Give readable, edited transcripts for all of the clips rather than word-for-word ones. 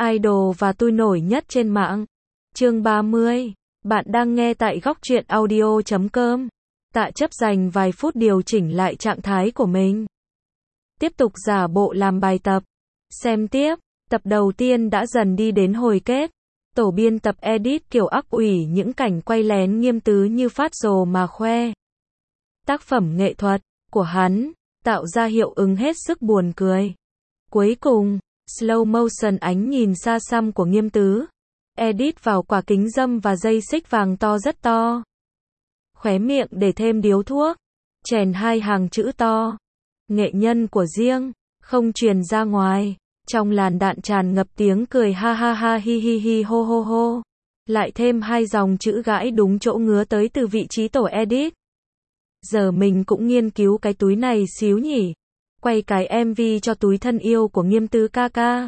idol và tôi nổi nhất trên mạng. Chương 30. Bạn đang nghe tại góc truyện audio.com. Tạ chấp dành vài phút điều chỉnh lại trạng thái của mình. Tiếp tục giả bộ làm bài tập. Xem tiếp, tập đầu tiên đã dần đi đến hồi kết. Tổ biên tập edit kiểu ắc ủy những cảnh quay lén Nghiêm Tứ như phát rồ mà khoe. Tác phẩm nghệ thuật của hắn tạo ra hiệu ứng hết sức buồn cười. Cuối cùng, slow motion ánh nhìn xa xăm của Nghiêm Tứ, edit vào quả kính râm và dây xích vàng to rất to. Khóe miệng để thêm điếu thuốc, chèn hai hàng chữ to. Nghệ nhân của riêng, không truyền ra ngoài. Trong làn đạn tràn ngập tiếng cười ha ha ha hi hi hi hô hô hô. Lại thêm hai dòng chữ gãi đúng chỗ ngứa tới từ vị trí tổ edit. Giờ mình cũng nghiên cứu cái túi này xíu nhỉ. Quay cái MV cho túi thân yêu của Nghiêm Tứ ca ca.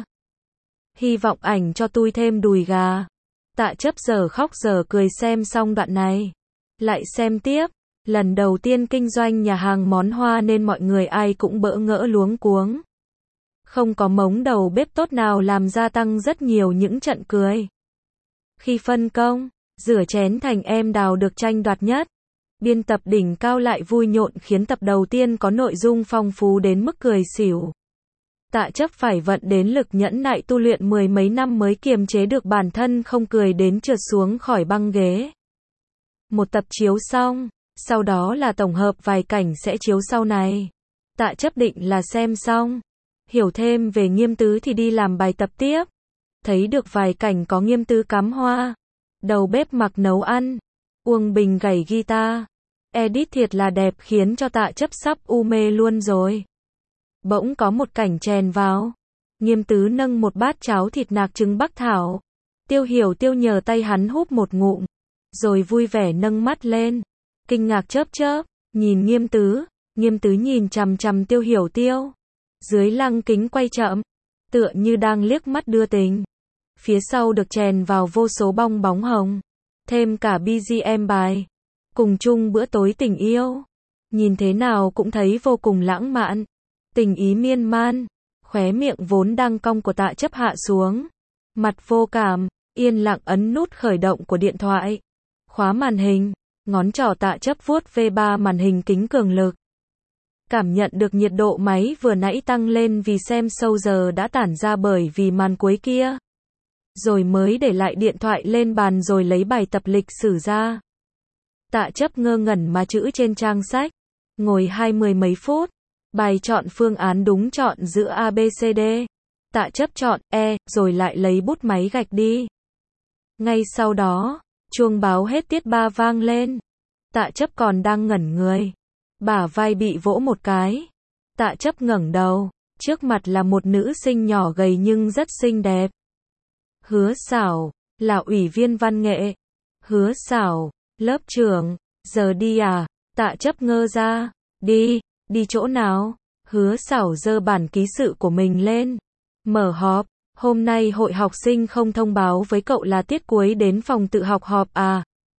Hy vọng ảnh cho tôi thêm đùi gà. Tạ chấp giờ khóc giờ cười xem xong đoạn này. Lại xem tiếp. Lần đầu tiên kinh doanh nhà hàng món Hoa nên mọi người ai cũng bỡ ngỡ luống cuống. Không có mống đầu bếp tốt nào làm gia tăng rất nhiều những trận cười. Khi phân công, rửa chén thành em Đào được tranh đoạt nhất. Biên tập đỉnh cao lại vui nhộn khiến tập đầu tiên có nội dung phong phú đến mức cười xỉu. Tạ chấp phải vận đến lực nhẫn nại tu luyện mười mấy năm mới kiềm chế được bản thân không cười đến trượt xuống khỏi băng ghế. Một tập chiếu xong, sau đó là tổng hợp vài cảnh sẽ chiếu sau này. Tạ chấp định là xem xong, hiểu thêm về Nghiêm Tứ thì đi làm bài tập tiếp. Thấy được vài cảnh có Nghiêm Tứ cắm hoa, đầu bếp mặc nấu ăn, Uông Bình gảy guitar. Edit thiệt là đẹp khiến cho Tạ chấp sắp u mê luôn rồi. Bỗng có một cảnh chèn vào. Nghiêm Tứ nâng một bát cháo thịt nạc trứng bắc thảo. Tiêu Hiểu Tiêu nhờ tay hắn húp một ngụm, rồi vui vẻ nâng mắt lên, kinh ngạc chớp chớp, nhìn Nghiêm Tứ. Nghiêm Tứ nhìn chằm chằm Tiêu Hiểu Tiêu. Dưới lăng kính quay chậm, tựa như đang liếc mắt đưa tình. Phía sau được chèn vào vô số bong bóng hồng, thêm cả BGM bài, cùng chung bữa tối tình yêu. Nhìn thế nào cũng thấy vô cùng lãng mạn, tình ý miên man. Khóe miệng vốn đang cong của Tạ chấp hạ xuống, mặt vô cảm, yên lặng ấn nút khởi động của điện thoại, khóa màn hình, ngón trỏ Tạ chấp vuốt V3 màn hình kính cường lực. Cảm nhận được nhiệt độ máy vừa nãy tăng lên vì xem show giờ đã tản ra bởi vì màn cuối kia. Rồi mới để lại điện thoại lên bàn rồi lấy bài tập lịch sử ra. Tạ chấp ngơ ngẩn mà chữ trên trang sách. Ngồi 20 mấy phút. Bài chọn phương án đúng chọn giữa A, B, C, D. Tạ chấp chọn E, rồi lại lấy bút máy gạch đi. Ngay sau đó, chuông báo hết tiết 3 vang lên. Tạ chấp còn đang ngẩn người. Bả vai bị vỗ một cái. Tạ chấp ngẩng đầu. Trước mặt là một nữ sinh nhỏ gầy nhưng rất xinh đẹp. Hứa Xảo, là ủy viên văn nghệ. Hứa Xảo, lớp trưởng, giờ đi à? Tạ chấp ngơ ra. Đi chỗ nào? Hứa Xảo giơ bản ký sự của mình lên. Mở họp, hôm nay hội học sinh không thông báo với cậu là tiết cuối đến phòng tự học họp à?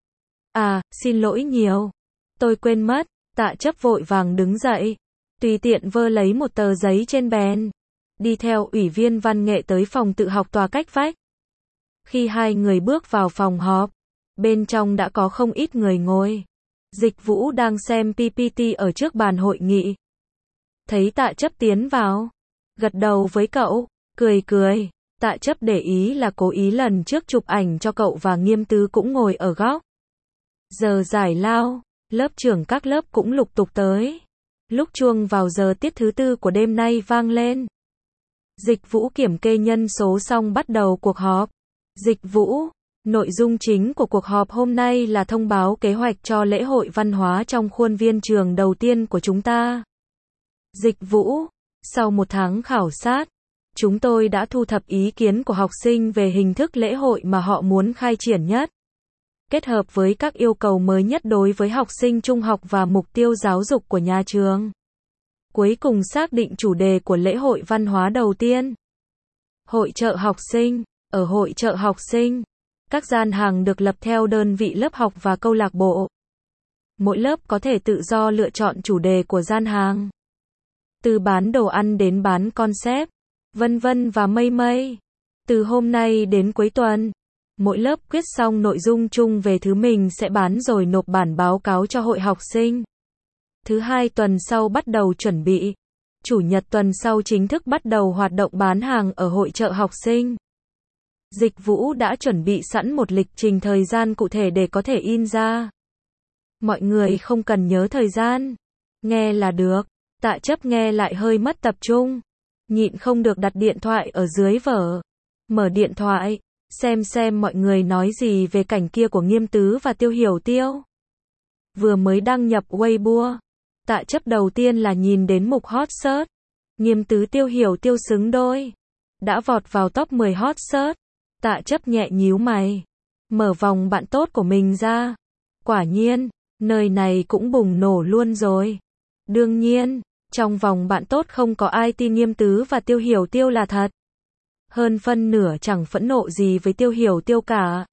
À, xin lỗi nhiều. Tôi quên mất. Tạ chấp vội vàng đứng dậy, tùy tiện vơ lấy một tờ giấy trên bàn, đi theo ủy viên văn nghệ tới phòng tự học tòa cách vách. Khi hai người bước vào phòng họp, bên trong đã có không ít người ngồi. Dịch Vũ đang xem PPT ở trước bàn hội nghị. Thấy Tạ chấp tiến vào, gật đầu với cậu, cười. Tạ chấp để ý là cố ý lần trước chụp ảnh cho cậu và Nghiêm Tứ cũng ngồi ở góc. Giờ giải lao, lớp trưởng các lớp cũng lục tục tới. Lúc chuông vào giờ tiết thứ 4 của đêm nay vang lên. Dịch Vũ kiểm kê nhân số xong bắt đầu cuộc họp. Dịch Vũ, nội dung chính của cuộc họp hôm nay là thông báo kế hoạch cho lễ hội văn hóa trong khuôn viên trường đầu tiên của chúng ta. Dịch Vũ, sau một tháng khảo sát, chúng tôi đã thu thập ý kiến của học sinh về hình thức lễ hội mà họ muốn khai triển nhất. Kết hợp với các yêu cầu mới nhất đối với học sinh trung học và mục tiêu giáo dục của nhà trường. Cuối cùng xác định chủ đề của lễ hội văn hóa đầu tiên. Hội chợ học sinh. Ở hội chợ học sinh, các gian hàng được lập theo đơn vị lớp học và câu lạc bộ. Mỗi lớp có thể tự do lựa chọn chủ đề của gian hàng. Từ bán đồ ăn đến bán concept, vân vân và mây mây. Từ hôm nay đến cuối tuần, mỗi lớp quyết xong nội dung chung về thứ mình sẽ bán rồi nộp bản báo cáo cho hội học sinh. Thứ hai tuần sau bắt đầu chuẩn bị. Chủ nhật tuần sau chính thức bắt đầu hoạt động bán hàng ở hội chợ học sinh. Dịch Vũ đã chuẩn bị sẵn một lịch trình thời gian cụ thể để có thể in ra. Mọi người không cần nhớ thời gian. Nghe là được. Tạ Chấp nghe lại hơi mất tập trung. Nhịn không được đặt điện thoại ở dưới vở. Mở điện thoại, xem mọi người nói gì về cảnh kia của Nghiêm Tứ và Tiêu Hiểu Tiêu. Vừa mới đăng nhập Weibo, Tạ Chấp đầu tiên là nhìn đến mục hot search. Nghiêm Tứ Tiêu Hiểu Tiêu xứng đôi. Đã vọt vào top 10 hot search. Tạ Chấp nhẹ nhíu mày. Mở vòng bạn tốt của mình ra. Quả nhiên, nơi này cũng bùng nổ luôn rồi. Đương nhiên, trong vòng bạn tốt không có ai tin Nghiêm Tứ và Tiêu Hiểu Tiêu là thật. Hơn phân nửa chẳng phẫn nộ gì với Tiêu Hiểu Tiêu cả.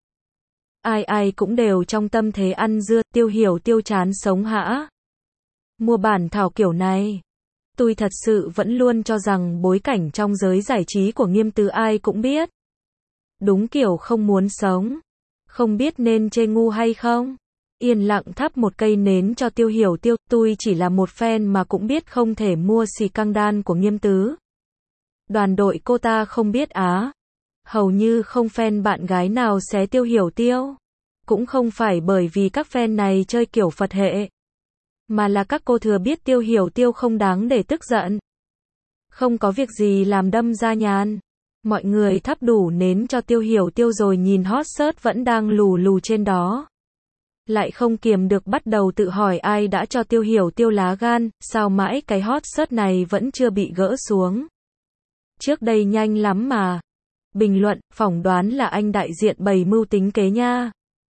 Ai cũng đều trong tâm thế ăn dưa. Tiêu Hiểu Tiêu chán sống hả? Mua bản thảo kiểu này. Tôi thật sự vẫn luôn cho rằng bối cảnh trong giới giải trí của Nghiêm Tứ ai cũng biết. Đúng kiểu không muốn sống. Không biết nên chê ngu hay không? Yên lặng thắp một cây nến cho Tiêu Hiểu Tiêu. Tôi chỉ là một fan mà cũng biết không thể mua xì căng đan của Nghiêm Tứ. Đoàn đội cô ta không biết á. Hầu như không fan bạn gái nào xé Tiêu Hiểu Tiêu. Cũng không phải bởi vì các fan này chơi kiểu Phật hệ. Mà là các cô thừa biết Tiêu Hiểu Tiêu không đáng để tức giận. Không có việc gì làm đâm ra nhàn. Mọi người thắp đủ nến cho Tiêu Hiểu Tiêu rồi nhìn hot search vẫn đang lù lù trên đó. Lại không kiềm được bắt đầu tự hỏi ai đã cho Tiêu Hiểu Tiêu lá gan, sao mãi cái hot search này vẫn chưa bị gỡ xuống. Trước đây nhanh lắm mà. Bình luận, phỏng đoán là anh đại diện bày mưu tính kế nha.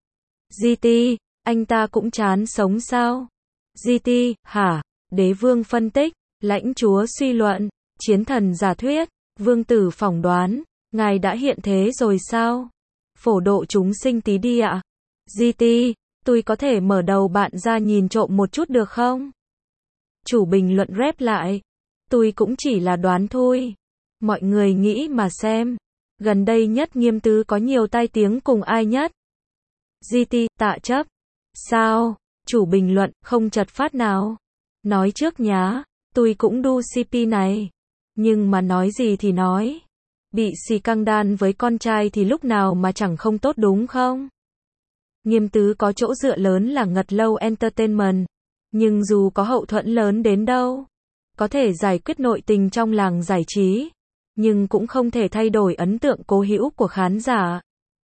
GT, anh ta cũng chán sống sao? GT, hả? Đế vương phân tích, lãnh chúa suy luận, chiến thần giả thuyết, vương tử phỏng đoán, ngài đã hiện thế rồi sao? Phổ độ chúng sinh tí đi ạ. GT, tôi có thể mở đầu bạn ra nhìn trộm một chút được không? Chủ bình luận rep lại. Tôi cũng chỉ là đoán thôi. Mọi người nghĩ mà xem. Gần đây nhất Nghiêm Tứ có nhiều tai tiếng cùng ai nhất? GT, Tạ Chấp. Sao? Chủ bình luận, không chật phát nào. Nói trước nhá, tôi cũng đu CP này. Nhưng mà nói gì thì nói. Bị xì căng đan với con trai thì lúc nào mà chẳng không tốt đúng không? Nghiêm Tứ có chỗ dựa lớn là Ngật Lâu Entertainment. Nhưng dù có hậu thuẫn lớn đến đâu, có thể giải quyết nội tình trong làng giải trí, nhưng cũng không thể thay đổi ấn tượng cố hữu của khán giả.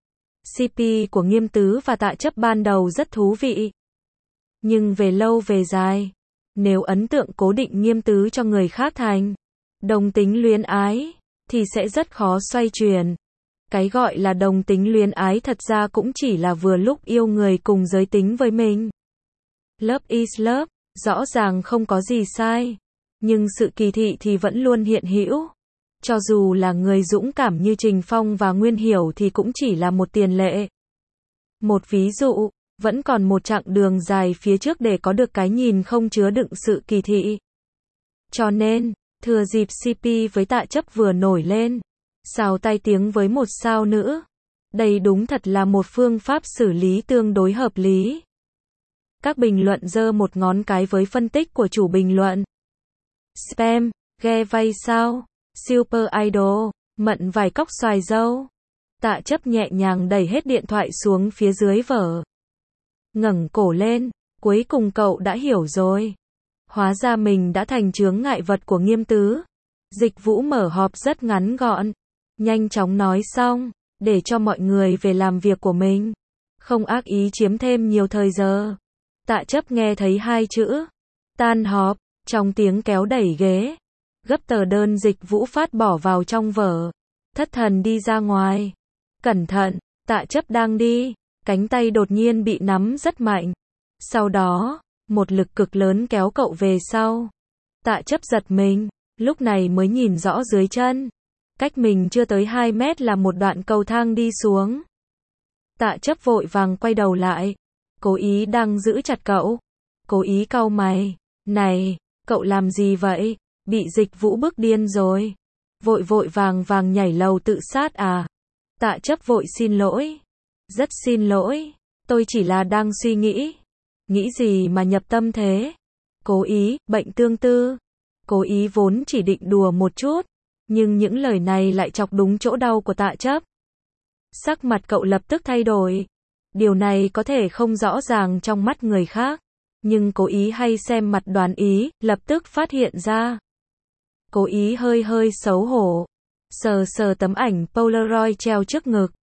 CP của Nghiêm Tứ và Tạ Chấp ban đầu rất thú vị. Nhưng về lâu về dài, nếu ấn tượng cố định Nghiêm Tứ cho người khác thành đồng tính luyến ái, thì sẽ rất khó xoay chuyển. Cái gọi là đồng tính luyến ái thật ra cũng chỉ là vừa lúc yêu người cùng giới tính với mình. Love is love, rõ ràng không có gì sai. Nhưng sự kỳ thị thì vẫn luôn hiện hữu. Cho dù là người dũng cảm như Trình Phong và Nguyên Hiểu thì cũng chỉ là một tiền lệ. Một ví dụ, vẫn còn một chặng đường dài phía trước để có được cái nhìn không chứa đựng sự kỳ thị. Cho nên, thừa dịp CP với Tạ Chấp vừa nổi lên, xào tai tiếng với một sao nữ. Đây đúng thật là một phương pháp xử lý tương đối hợp lý. Các bình luận giơ một ngón cái với phân tích của chủ bình luận. Spam, ghe vay sao? Super Idol, mận vài cóc xoài dâu. Tạ Chấp nhẹ nhàng đẩy hết điện thoại xuống phía dưới vở. Ngẩng cổ lên, cuối cùng cậu đã hiểu rồi. Hóa ra mình đã thành chướng ngại vật của Nghiêm Tứ. Dịch Vũ mở họp rất ngắn gọn. Nhanh chóng nói xong, để cho mọi người về làm việc của mình. Không ác ý chiếm thêm nhiều thời giờ. Tạ Chấp nghe thấy hai chữ. Tan họp, trong tiếng kéo đẩy ghế. Gấp tờ đơn Dịch Vũ phát bỏ vào trong vở. Thất thần đi ra ngoài. Cẩn thận, Tạ Chấp đang đi. Cánh tay đột nhiên bị nắm rất mạnh. Sau đó, một lực cực lớn kéo cậu về sau. Tạ Chấp giật mình, lúc này mới nhìn rõ dưới chân. Cách mình chưa tới 2 mét là một đoạn cầu thang đi xuống. Tạ Chấp vội vàng quay đầu lại. Cố ý đang giữ chặt cậu. Cố ý cau mày. Này, cậu làm gì vậy? Bị Dịch Vũ bức điên rồi. Vội vội vàng vàng nhảy lầu tự sát à? Tạ chấp vội xin lỗi. Rất xin lỗi, tôi chỉ là đang suy nghĩ. Nghĩ gì mà nhập tâm thế? Cố ý, bệnh tương tư. Cố ý vốn chỉ định đùa một chút, nhưng những lời này lại chọc đúng chỗ đau của Tạ chấp. Sắc mặt cậu lập tức thay đổi. Điều này có thể không rõ ràng trong mắt người khác, nhưng Cố ý hay xem mặt đoán ý, lập tức phát hiện ra. Cố ý hơi hơi xấu hổ, sờ sờ tấm ảnh Polaroid treo trước ngực.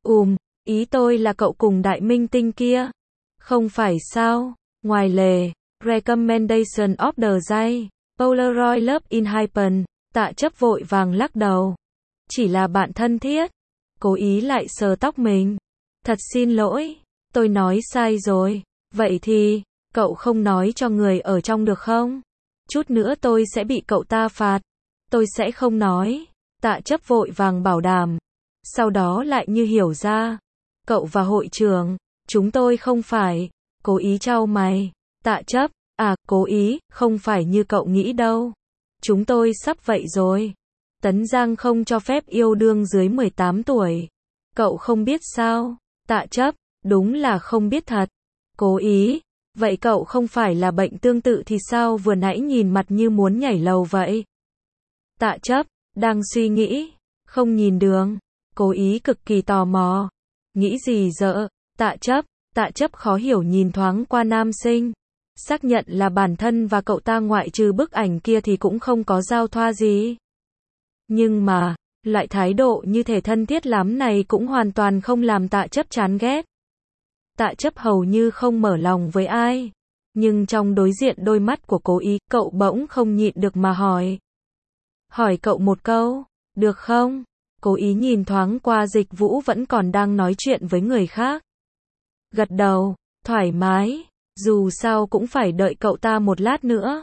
Ý tôi là cậu cùng đại minh tinh kia. Không phải sao? Ngoài lề, recommendation of the day, Polaroid love in Hypen, Tạ chấp vội vàng lắc đầu. Chỉ là bạn thân thiết. Cố ý lại sờ tóc mình. Thật xin lỗi, tôi nói sai rồi. Vậy thì, cậu không nói cho người ở trong được không? Chút nữa tôi sẽ bị cậu ta phạt. Tôi sẽ không nói. Tạ chấp vội vàng bảo đảm. Sau đó lại như hiểu ra. Cậu và hội trưởng, chúng tôi không phải. Cố ý chau mày. Tạ chấp, Cố ý, không phải như cậu nghĩ đâu. Chúng tôi sắp vậy rồi. Tấn Giang không cho phép yêu đương dưới 18 tuổi. Cậu không biết sao? Tạ chấp, đúng là không biết thật. Cố ý, vậy cậu không phải là bệnh tương tự thì sao vừa nãy nhìn mặt như muốn nhảy lầu vậy? Tạ chấp, đang suy nghĩ, không nhìn đường. Cố ý cực kỳ tò mò. Nghĩ gì dợ? Tạ chấp khó hiểu nhìn thoáng qua nam sinh. Xác nhận là bản thân và cậu ta ngoại trừ bức ảnh kia thì cũng không có giao thoa gì. Nhưng mà, loại thái độ như thể thân thiết lắm này cũng hoàn toàn không làm Tạ chấp chán ghét. Tạ chấp hầu như không mở lòng với ai. Nhưng trong đối diện đôi mắt của Cố ý, cậu bỗng không nhịn được mà hỏi. Hỏi cậu một câu, được không? Cố ý nhìn thoáng qua Dịch Vũ vẫn còn đang nói chuyện với người khác. Gật đầu, thoải mái, dù sao cũng phải đợi cậu ta một lát nữa.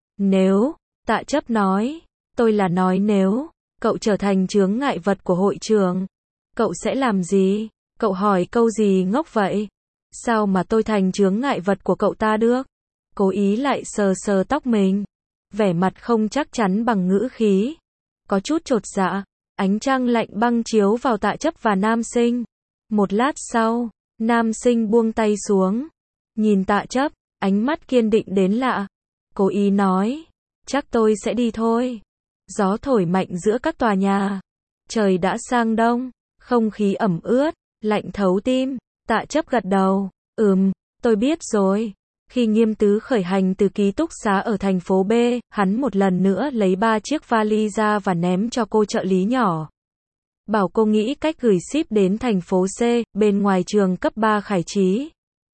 Nếu, Tạ chấp nói, tôi là nói nếu, cậu trở thành chướng ngại vật của hội trưởng, cậu sẽ làm gì? Cậu hỏi câu gì ngốc vậy? Sao mà tôi thành chướng ngại vật của cậu ta được? Cố ý lại sờ sờ tóc mình, vẻ mặt không chắc chắn bằng ngữ khí. Có chút chột dạ, ánh trăng lạnh băng chiếu vào Tạ chấp và nam sinh. Một lát sau, nam sinh buông tay xuống. Nhìn Tạ chấp, ánh mắt kiên định đến lạ. Cố ý nói, chắc tôi sẽ đi thôi. Gió thổi mạnh giữa các tòa nhà. Trời đã sang đông, không khí ẩm ướt, lạnh thấu tim. Tạ chấp gật đầu, tôi biết rồi. Khi Nghiêm Tứ khởi hành từ ký túc xá ở thành phố B, hắn một lần nữa lấy 3 chiếc vali ra và ném cho cô trợ lý nhỏ. Bảo cô nghĩ cách gửi ship đến thành phố C, bên ngoài trường cấp 3 Khải Trí.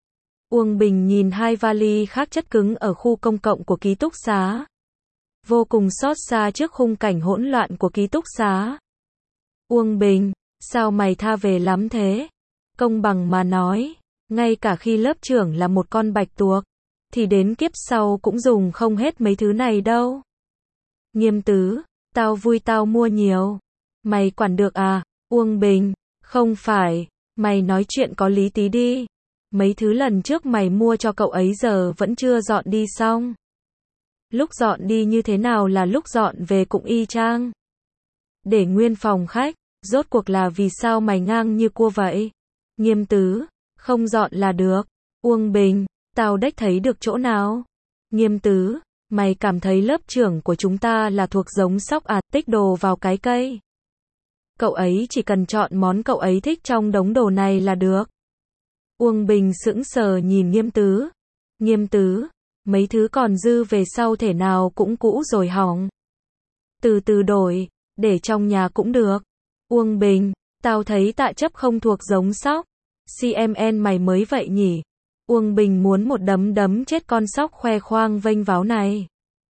Uông Bình nhìn 2 vali khác chất cứng ở khu công cộng của ký túc xá. Vô cùng xót xa trước khung cảnh hỗn loạn của ký túc xá. Uông Bình, sao mày tha về lắm thế? Công bằng mà nói, ngay cả khi lớp trưởng là một con bạch tuộc, thì đến kiếp sau cũng dùng không hết mấy thứ này đâu. Nghiêm Tứ, tao vui tao mua nhiều. Mày quản được à? Uông Bình, không phải, mày nói chuyện có lý tí đi. Mấy thứ lần trước mày mua cho cậu ấy giờ vẫn chưa dọn đi xong. Lúc dọn đi như thế nào là lúc dọn về cũng y chang. Để nguyên phòng khách, rốt cuộc là vì sao mày ngang như cua vậy? Nghiêm Tứ, không dọn là được. Uông Bình, tao đếch thấy được chỗ nào. Nghiêm Tứ, mày cảm thấy lớp trưởng của chúng ta là thuộc giống sóc à, tích đồ vào cái cây. Cậu ấy chỉ cần chọn món cậu ấy thích trong đống đồ này là được. Uông Bình sững sờ nhìn Nghiêm Tứ. Nghiêm Tứ, mấy thứ còn dư về sau thể nào cũng cũ rồi hỏng. Từ từ đổi, để trong nhà cũng được. Uông Bình, tao thấy Tạ chấp không thuộc giống sóc. CMN mày mới vậy nhỉ? Uông Bình muốn một đấm đấm chết con sóc khoe khoang vênh váo này.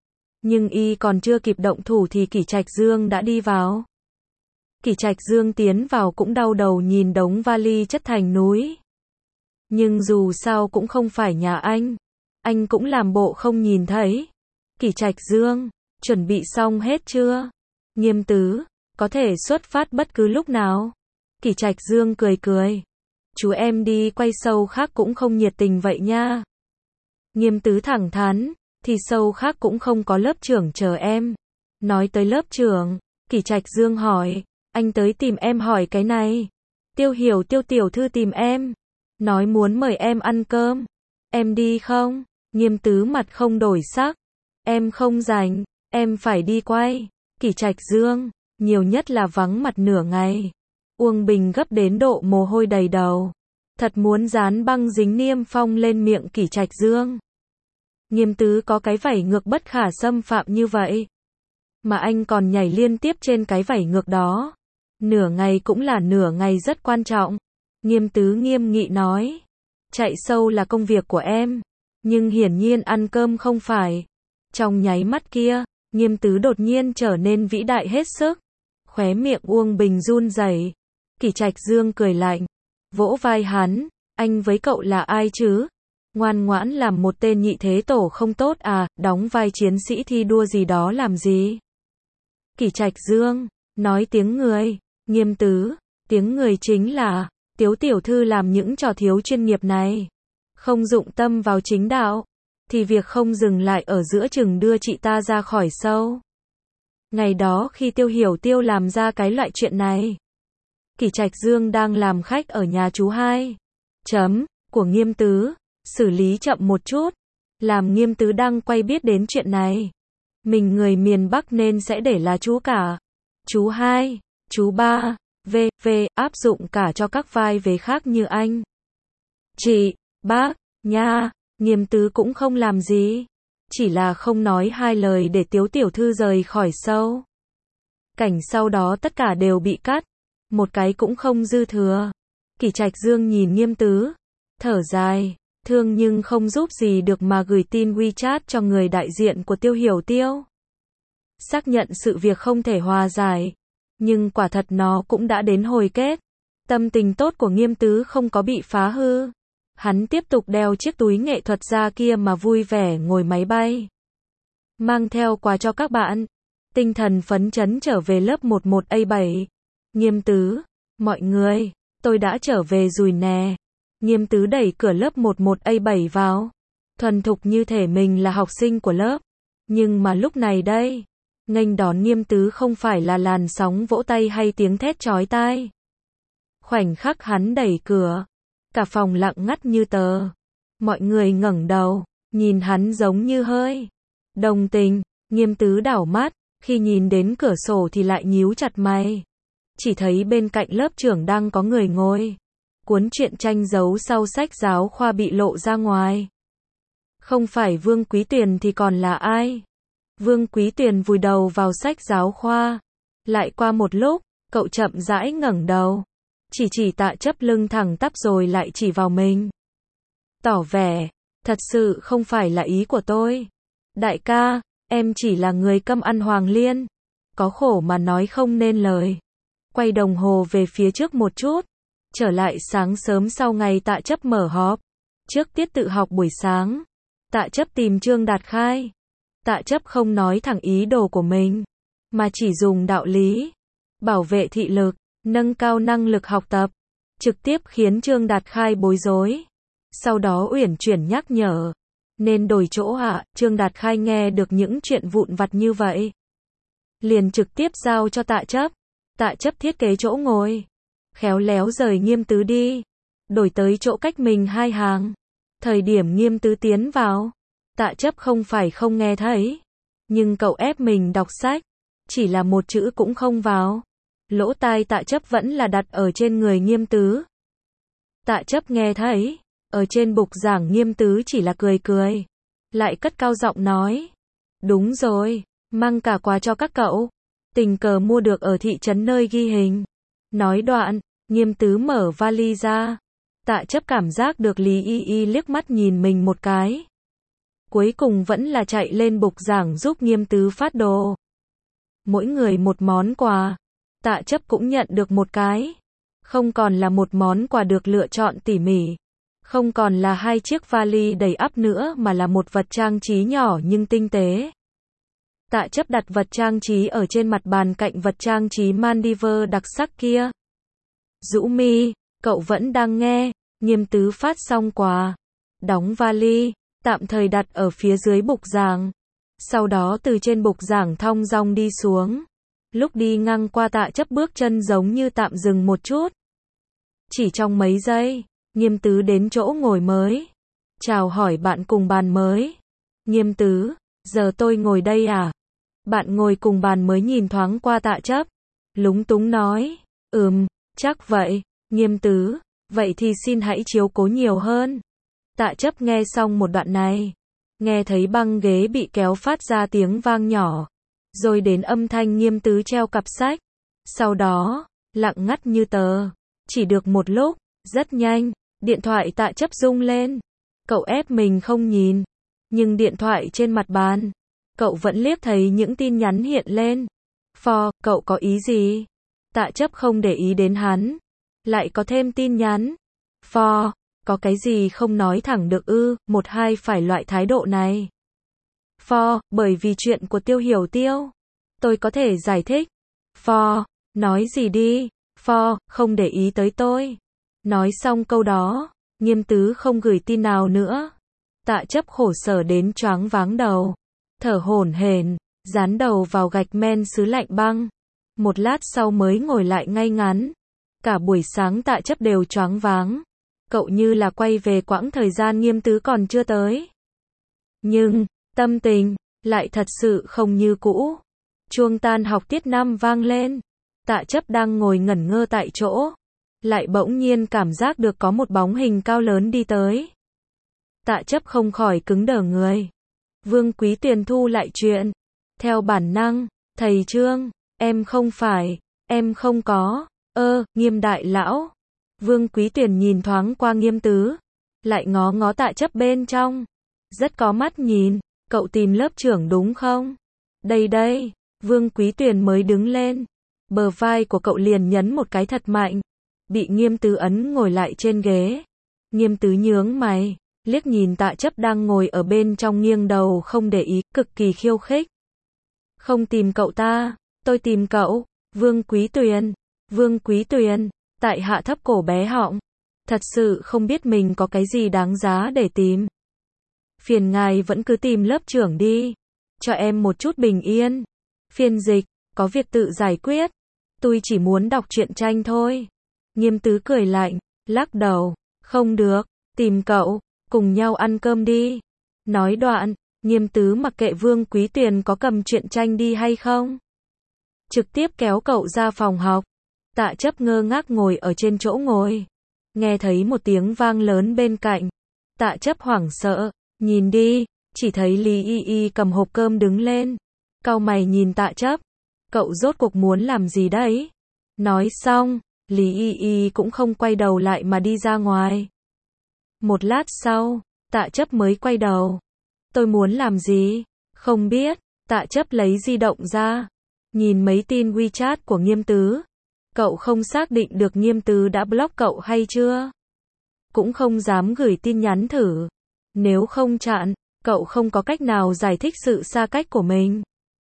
Nhưng y còn chưa kịp động thủ thì Kỷ Trạch Dương đã đi vào. Kỷ Trạch Dương tiến vào cũng đau đầu nhìn đống vali chất thành núi. Nhưng dù sao cũng không phải nhà anh cũng làm bộ không nhìn thấy. Kỷ Trạch Dương, chuẩn bị xong hết chưa? Nghiêm Tứ, có thể xuất phát bất cứ lúc nào. Kỷ Trạch Dương cười cười. Chú em đi quay show khác cũng không nhiệt tình vậy nha. Nghiêm Tứ thẳng thắn, thì show khác cũng không có lớp trưởng chờ em. Nói tới lớp trưởng, Kỷ Trạch Dương hỏi, anh tới tìm em hỏi cái này. Tiêu Hiểu Tiêu tiểu thư tìm em, nói muốn mời em ăn cơm. Em đi không? Nghiêm Tứ mặt không đổi sắc. Em không rảnh, em phải đi quay. Kỷ Trạch Dương, nhiều nhất là vắng mặt nửa ngày. Uông Bình gấp đến độ mồ hôi đầy đầu. Thật muốn dán băng dính niêm phong lên miệng Kỷ Trạch Dương. Nghiêm Tứ có cái vảy ngược bất khả xâm phạm như vậy. Mà anh còn nhảy liên tiếp trên cái vảy ngược đó. Nửa ngày cũng là nửa ngày rất quan trọng. Nghiêm Tứ nghiêm nghị nói. Chạy sâu là công việc của em. Nhưng hiển nhiên ăn cơm không phải. Trong nháy mắt kia, Nghiêm Tứ đột nhiên trở nên vĩ đại hết sức. Khóe miệng Uông Bình run rẩy. Kỷ Trạch Dương cười lạnh. Vỗ vai hắn. Anh với cậu là ai chứ? Ngoan ngoãn làm một tên nhị thế tổ không tốt à, đóng vai chiến sĩ thi đua gì đó làm gì? Kỷ Trạch Dương, nói tiếng người. Nghiêm Tứ, tiếng người chính là, Tiếu tiểu thư làm những trò thiếu chuyên nghiệp này. Không dụng tâm vào chính đạo, thì việc không dừng lại ở giữa chừng đưa chị ta ra khỏi sâu. Ngày đó khi Tiêu Hiểu Tiêu làm ra cái loại chuyện này, Kỷ Trạch Dương đang làm khách ở nhà chú hai. Của Nghiêm Tứ, xử lý chậm một chút, làm Nghiêm Tứ đang quay biết đến chuyện này. Mình người miền Bắc nên sẽ để là chú cả, chú hai, chú ba, áp dụng cả cho các vai vế khác như anh, chị, bác, nha. Nghiêm Tứ cũng không làm gì, chỉ là không nói hai lời để Tiếu tiểu thư rời khỏi show. Cảnh sau đó tất cả đều bị cắt, một cái cũng không dư thừa. Kỷ Trạch Dương nhìn Nghiêm Tứ, thở dài, thương nhưng không giúp gì được mà gửi tin WeChat cho người đại diện của Tiêu Hiểu Tiêu. Xác nhận sự việc không thể hòa giải, nhưng quả thật nó cũng đã đến hồi kết. Tâm tình tốt của Nghiêm Tứ không có bị phá hư. Hắn tiếp tục đeo chiếc túi nghệ thuật ra kia mà vui vẻ ngồi máy bay. Mang theo quà cho các bạn. Tinh thần phấn chấn trở về lớp 11A7. Nghiêm Tứ, mọi người, tôi đã trở về rồi nè. Nghiêm Tứ đẩy cửa lớp 11A7 vào. Thuần thục như thể mình là học sinh của lớp. Nhưng mà lúc này đây, nghênh đón Nghiêm Tứ không phải là làn sóng vỗ tay hay tiếng thét chói tai. Khoảnh khắc hắn đẩy cửa, cả phòng lặng ngắt như tờ. Mọi người ngẩng đầu, nhìn hắn giống như hơi đồng tình. Nghiêm Tứ đảo mắt, khi nhìn đến cửa sổ thì lại nhíu chặt mày. Chỉ thấy bên cạnh lớp trưởng đang có người ngồi. Cuốn truyện tranh giấu sau sách giáo khoa bị lộ ra ngoài. Không phải Vương Quý Tuyền thì còn là ai? Vương Quý Tuyền vùi đầu vào sách giáo khoa. Lại qua một lúc, cậu chậm rãi ngẩng đầu. Chỉ Tạ Chấp lưng thẳng tắp rồi lại chỉ vào mình. Tỏ vẻ, thật sự không phải là ý của tôi. Đại ca, em chỉ là người câm ăn Hoàng Liên. Có khổ mà nói không nên lời. Quay đồng hồ về phía trước một chút. Trở lại sáng sớm sau ngày Tạ Chấp mở họp. Trước tiết tự học buổi sáng, Tạ Chấp tìm Trương Đạt Khai. Tạ Chấp không nói thẳng ý đồ của mình, mà chỉ dùng đạo lý, bảo vệ thị lực, nâng cao năng lực học tập, trực tiếp khiến Trương Đạt Khai bối rối. Sau đó uyển chuyển nhắc nhở, nên đổi chỗ ạ. Trương Đạt Khai nghe được những chuyện vụn vặt như vậy, liền trực tiếp giao cho Tạ Chấp. Tạ Chấp thiết kế chỗ ngồi, khéo léo rời Nghiêm Tứ đi, đổi tới chỗ cách mình 2 hàng. Thời điểm Nghiêm Tứ tiến vào, Tạ Chấp không phải không nghe thấy, nhưng cậu ép mình đọc sách, chỉ là một chữ cũng không vào. Lỗ tai Tạ Chấp vẫn là đặt ở trên người Nghiêm Tứ. Tạ Chấp nghe thấy, ở trên bục giảng Nghiêm Tứ chỉ là cười cười, lại cất cao giọng nói, đúng rồi, mang cả quà cho các cậu, tình cờ mua được ở thị trấn nơi ghi hình. Nói đoạn, Nghiêm Tứ mở vali ra. Tạ Chấp cảm giác được Lý Y Y liếc mắt nhìn mình một cái. Cuối cùng vẫn là chạy lên bục giảng giúp Nghiêm Tứ phát đồ. Mỗi người một món quà. Tạ Chấp cũng nhận được một cái. Không còn là một món quà được lựa chọn tỉ mỉ. Không còn là 2 chiếc vali đầy ắp nữa mà là một vật trang trí nhỏ nhưng tinh tế. Tạ Chấp đặt vật trang trí ở trên mặt bàn cạnh vật trang trí Maldives đặc sắc kia. Dũ Mi, cậu vẫn đang nghe. Nghiêm Tứ phát xong quà, đóng vali, tạm thời đặt ở phía dưới bục giảng. Sau đó từ trên bục giảng thong dong đi xuống. Lúc đi ngang qua Tạ Chấp bước chân giống như tạm dừng một chút. Chỉ trong mấy giây, Nghiêm Tứ đến chỗ ngồi mới. Chào hỏi bạn cùng bàn mới. Nghiêm Tứ, giờ tôi ngồi đây à? Bạn ngồi cùng bàn mới nhìn thoáng qua Tạ Chấp. Lúng túng nói, chắc vậy. Nghiêm Tứ, vậy thì xin hãy chiếu cố nhiều hơn. Tạ Chấp nghe xong một đoạn này. Nghe thấy băng ghế bị kéo phát ra tiếng vang nhỏ. Rồi đến âm thanh Nghiêm Tứ treo cặp sách. Sau đó, lặng ngắt như tờ. Chỉ được một lúc, rất nhanh, điện thoại Tạ Chấp rung lên. Cậu ép mình không nhìn. Nhưng điện thoại trên mặt bàn, cậu vẫn liếc thấy những tin nhắn hiện lên. Cậu có ý gì? Tạ Chấp không để ý đến hắn. Lại có thêm tin nhắn. Có cái gì không nói thẳng được ư? 1-2 phải loại thái độ này. Bởi vì chuyện của Tiêu Hiểu Tiêu. Tôi có thể giải thích. Nói gì đi. Không để ý tới tôi. Nói xong câu đó, Nghiêm Tứ không gửi tin nào nữa. Tạ Chấp khổ sở đến choáng váng đầu. Thở hổn hển, dán đầu vào gạch men sứ lạnh băng. Một lát sau mới ngồi lại ngay ngắn. Cả buổi sáng Tạ Chấp đều choáng váng. Cậu như là quay về quãng thời gian Nghiêm Tứ còn chưa tới. Nhưng, tâm tình, lại thật sự không như cũ. Chuông tan học tiết 5 vang lên. Tạ Chấp đang ngồi ngẩn ngơ tại chỗ. Lại bỗng nhiên cảm giác được có một bóng hình cao lớn đi tới. Tạ Chấp không khỏi cứng đờ người. Vương Quý Tuyền thu lại chuyện. Theo bản năng, thầy Trương, em không có, Nghiêm đại lão. Vương Quý Tuyền nhìn thoáng qua Nghiêm Tứ. Lại ngó ngó Tạ Chấp bên trong. Rất có mắt nhìn, cậu tìm lớp trưởng đúng không? Đây, Vương Quý Tuyền mới đứng lên. Bờ vai của cậu liền nhấn một cái thật mạnh. Bị Nghiêm Tứ ấn ngồi lại trên ghế. Nghiêm Tứ nhướng mày, liếc nhìn Tạ Chấp đang ngồi ở bên trong nghiêng đầu không để ý, cực kỳ khiêu khích. Không tìm cậu ta, tôi tìm cậu. Vương Quý Tuyền, tại hạ thấp cổ bé họng. Thật sự không biết mình có cái gì đáng giá để tìm. Phiền ngài vẫn cứ tìm lớp trưởng đi. Cho em một chút bình yên. Phiên dịch, có việc tự giải quyết. Tôi chỉ muốn đọc truyện tranh thôi. Nghiêm Tứ cười lạnh, lắc đầu. Không được, tìm cậu, cùng nhau ăn cơm đi. Nói đoạn, Nghiêm Tứ mặc kệ Vương Quý Tuyền có cầm truyện tranh đi hay không. Trực tiếp kéo cậu ra phòng học. Tạ Chấp ngơ ngác ngồi ở trên chỗ ngồi. Nghe thấy một tiếng vang lớn bên cạnh. Tạ Chấp hoảng sợ, nhìn đi, chỉ thấy Lý Y Y cầm hộp cơm đứng lên. Cau mày nhìn Tạ Chấp. Cậu rốt cuộc muốn làm gì đấy? Nói xong, Lý Y Y cũng không quay đầu lại mà đi ra ngoài. Một lát sau, Tạ Chấp mới quay đầu. Tôi muốn làm gì? Không biết. Tạ Chấp lấy di động ra. Nhìn mấy tin WeChat của Nghiêm Tứ. Cậu không xác định được Nghiêm Tứ đã block cậu hay chưa. Cũng không dám gửi tin nhắn thử. Nếu không chặn, cậu không có cách nào giải thích sự xa cách của mình.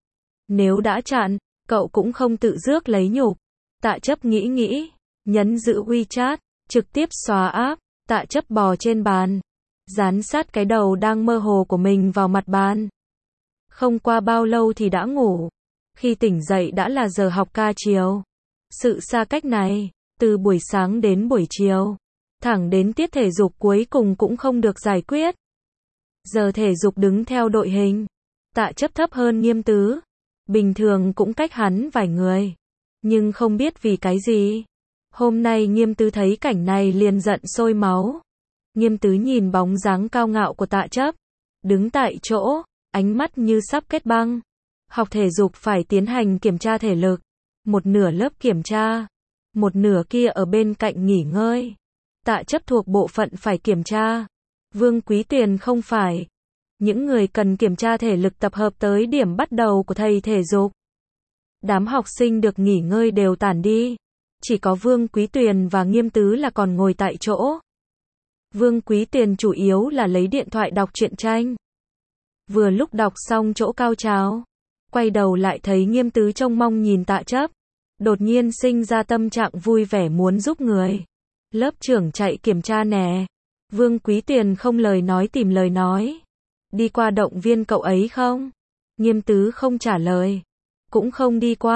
Nếu đã chặn, cậu cũng không tự rước lấy nhục. Tạ Chấp nghĩ, nhấn giữ WeChat, trực tiếp xóa app. Tạ Chấp bò trên bàn, dán sát cái đầu đang mơ hồ của mình vào mặt bàn. Không qua bao lâu thì đã ngủ. Khi tỉnh dậy đã là giờ học ca chiều. Sự xa cách này, từ buổi sáng đến buổi chiều, thẳng đến tiết thể dục cuối cùng cũng không được giải quyết. Giờ thể dục đứng theo đội hình. Tạ Chấp thấp hơn Nghiêm Tứ. Bình thường cũng cách hắn vài người. Nhưng không biết vì cái gì. Hôm nay Nghiêm Tứ thấy cảnh này liền giận sôi máu. Nghiêm Tứ nhìn bóng dáng cao ngạo của Tạ Chấp. Đứng tại chỗ, ánh mắt như sắp kết băng. Học thể dục phải tiến hành kiểm tra thể lực. Một nửa lớp kiểm tra. Một nửa kia ở bên cạnh nghỉ ngơi. Tạ Chấp thuộc bộ phận phải kiểm tra. Vương Quý Tuyền không phải. Những người cần kiểm tra thể lực tập hợp tới điểm bắt đầu của thầy thể dục. Đám học sinh được nghỉ ngơi đều tản đi. Chỉ có Vương Quý Tuyền và Nghiêm Tứ là còn ngồi tại chỗ. Vương Quý Tuyền chủ yếu là lấy điện thoại đọc truyện tranh. Vừa lúc đọc xong chỗ cao trào, quay đầu lại thấy Nghiêm Tứ trông mong nhìn Tạ Chấp. Đột nhiên sinh ra tâm trạng vui vẻ muốn giúp người. Lớp trưởng chạy kiểm tra nè. Vương Quý Tuyền không lời nói tìm lời nói. Đi qua động viên cậu ấy không? Nghiêm Tứ không trả lời. Cũng không đi qua.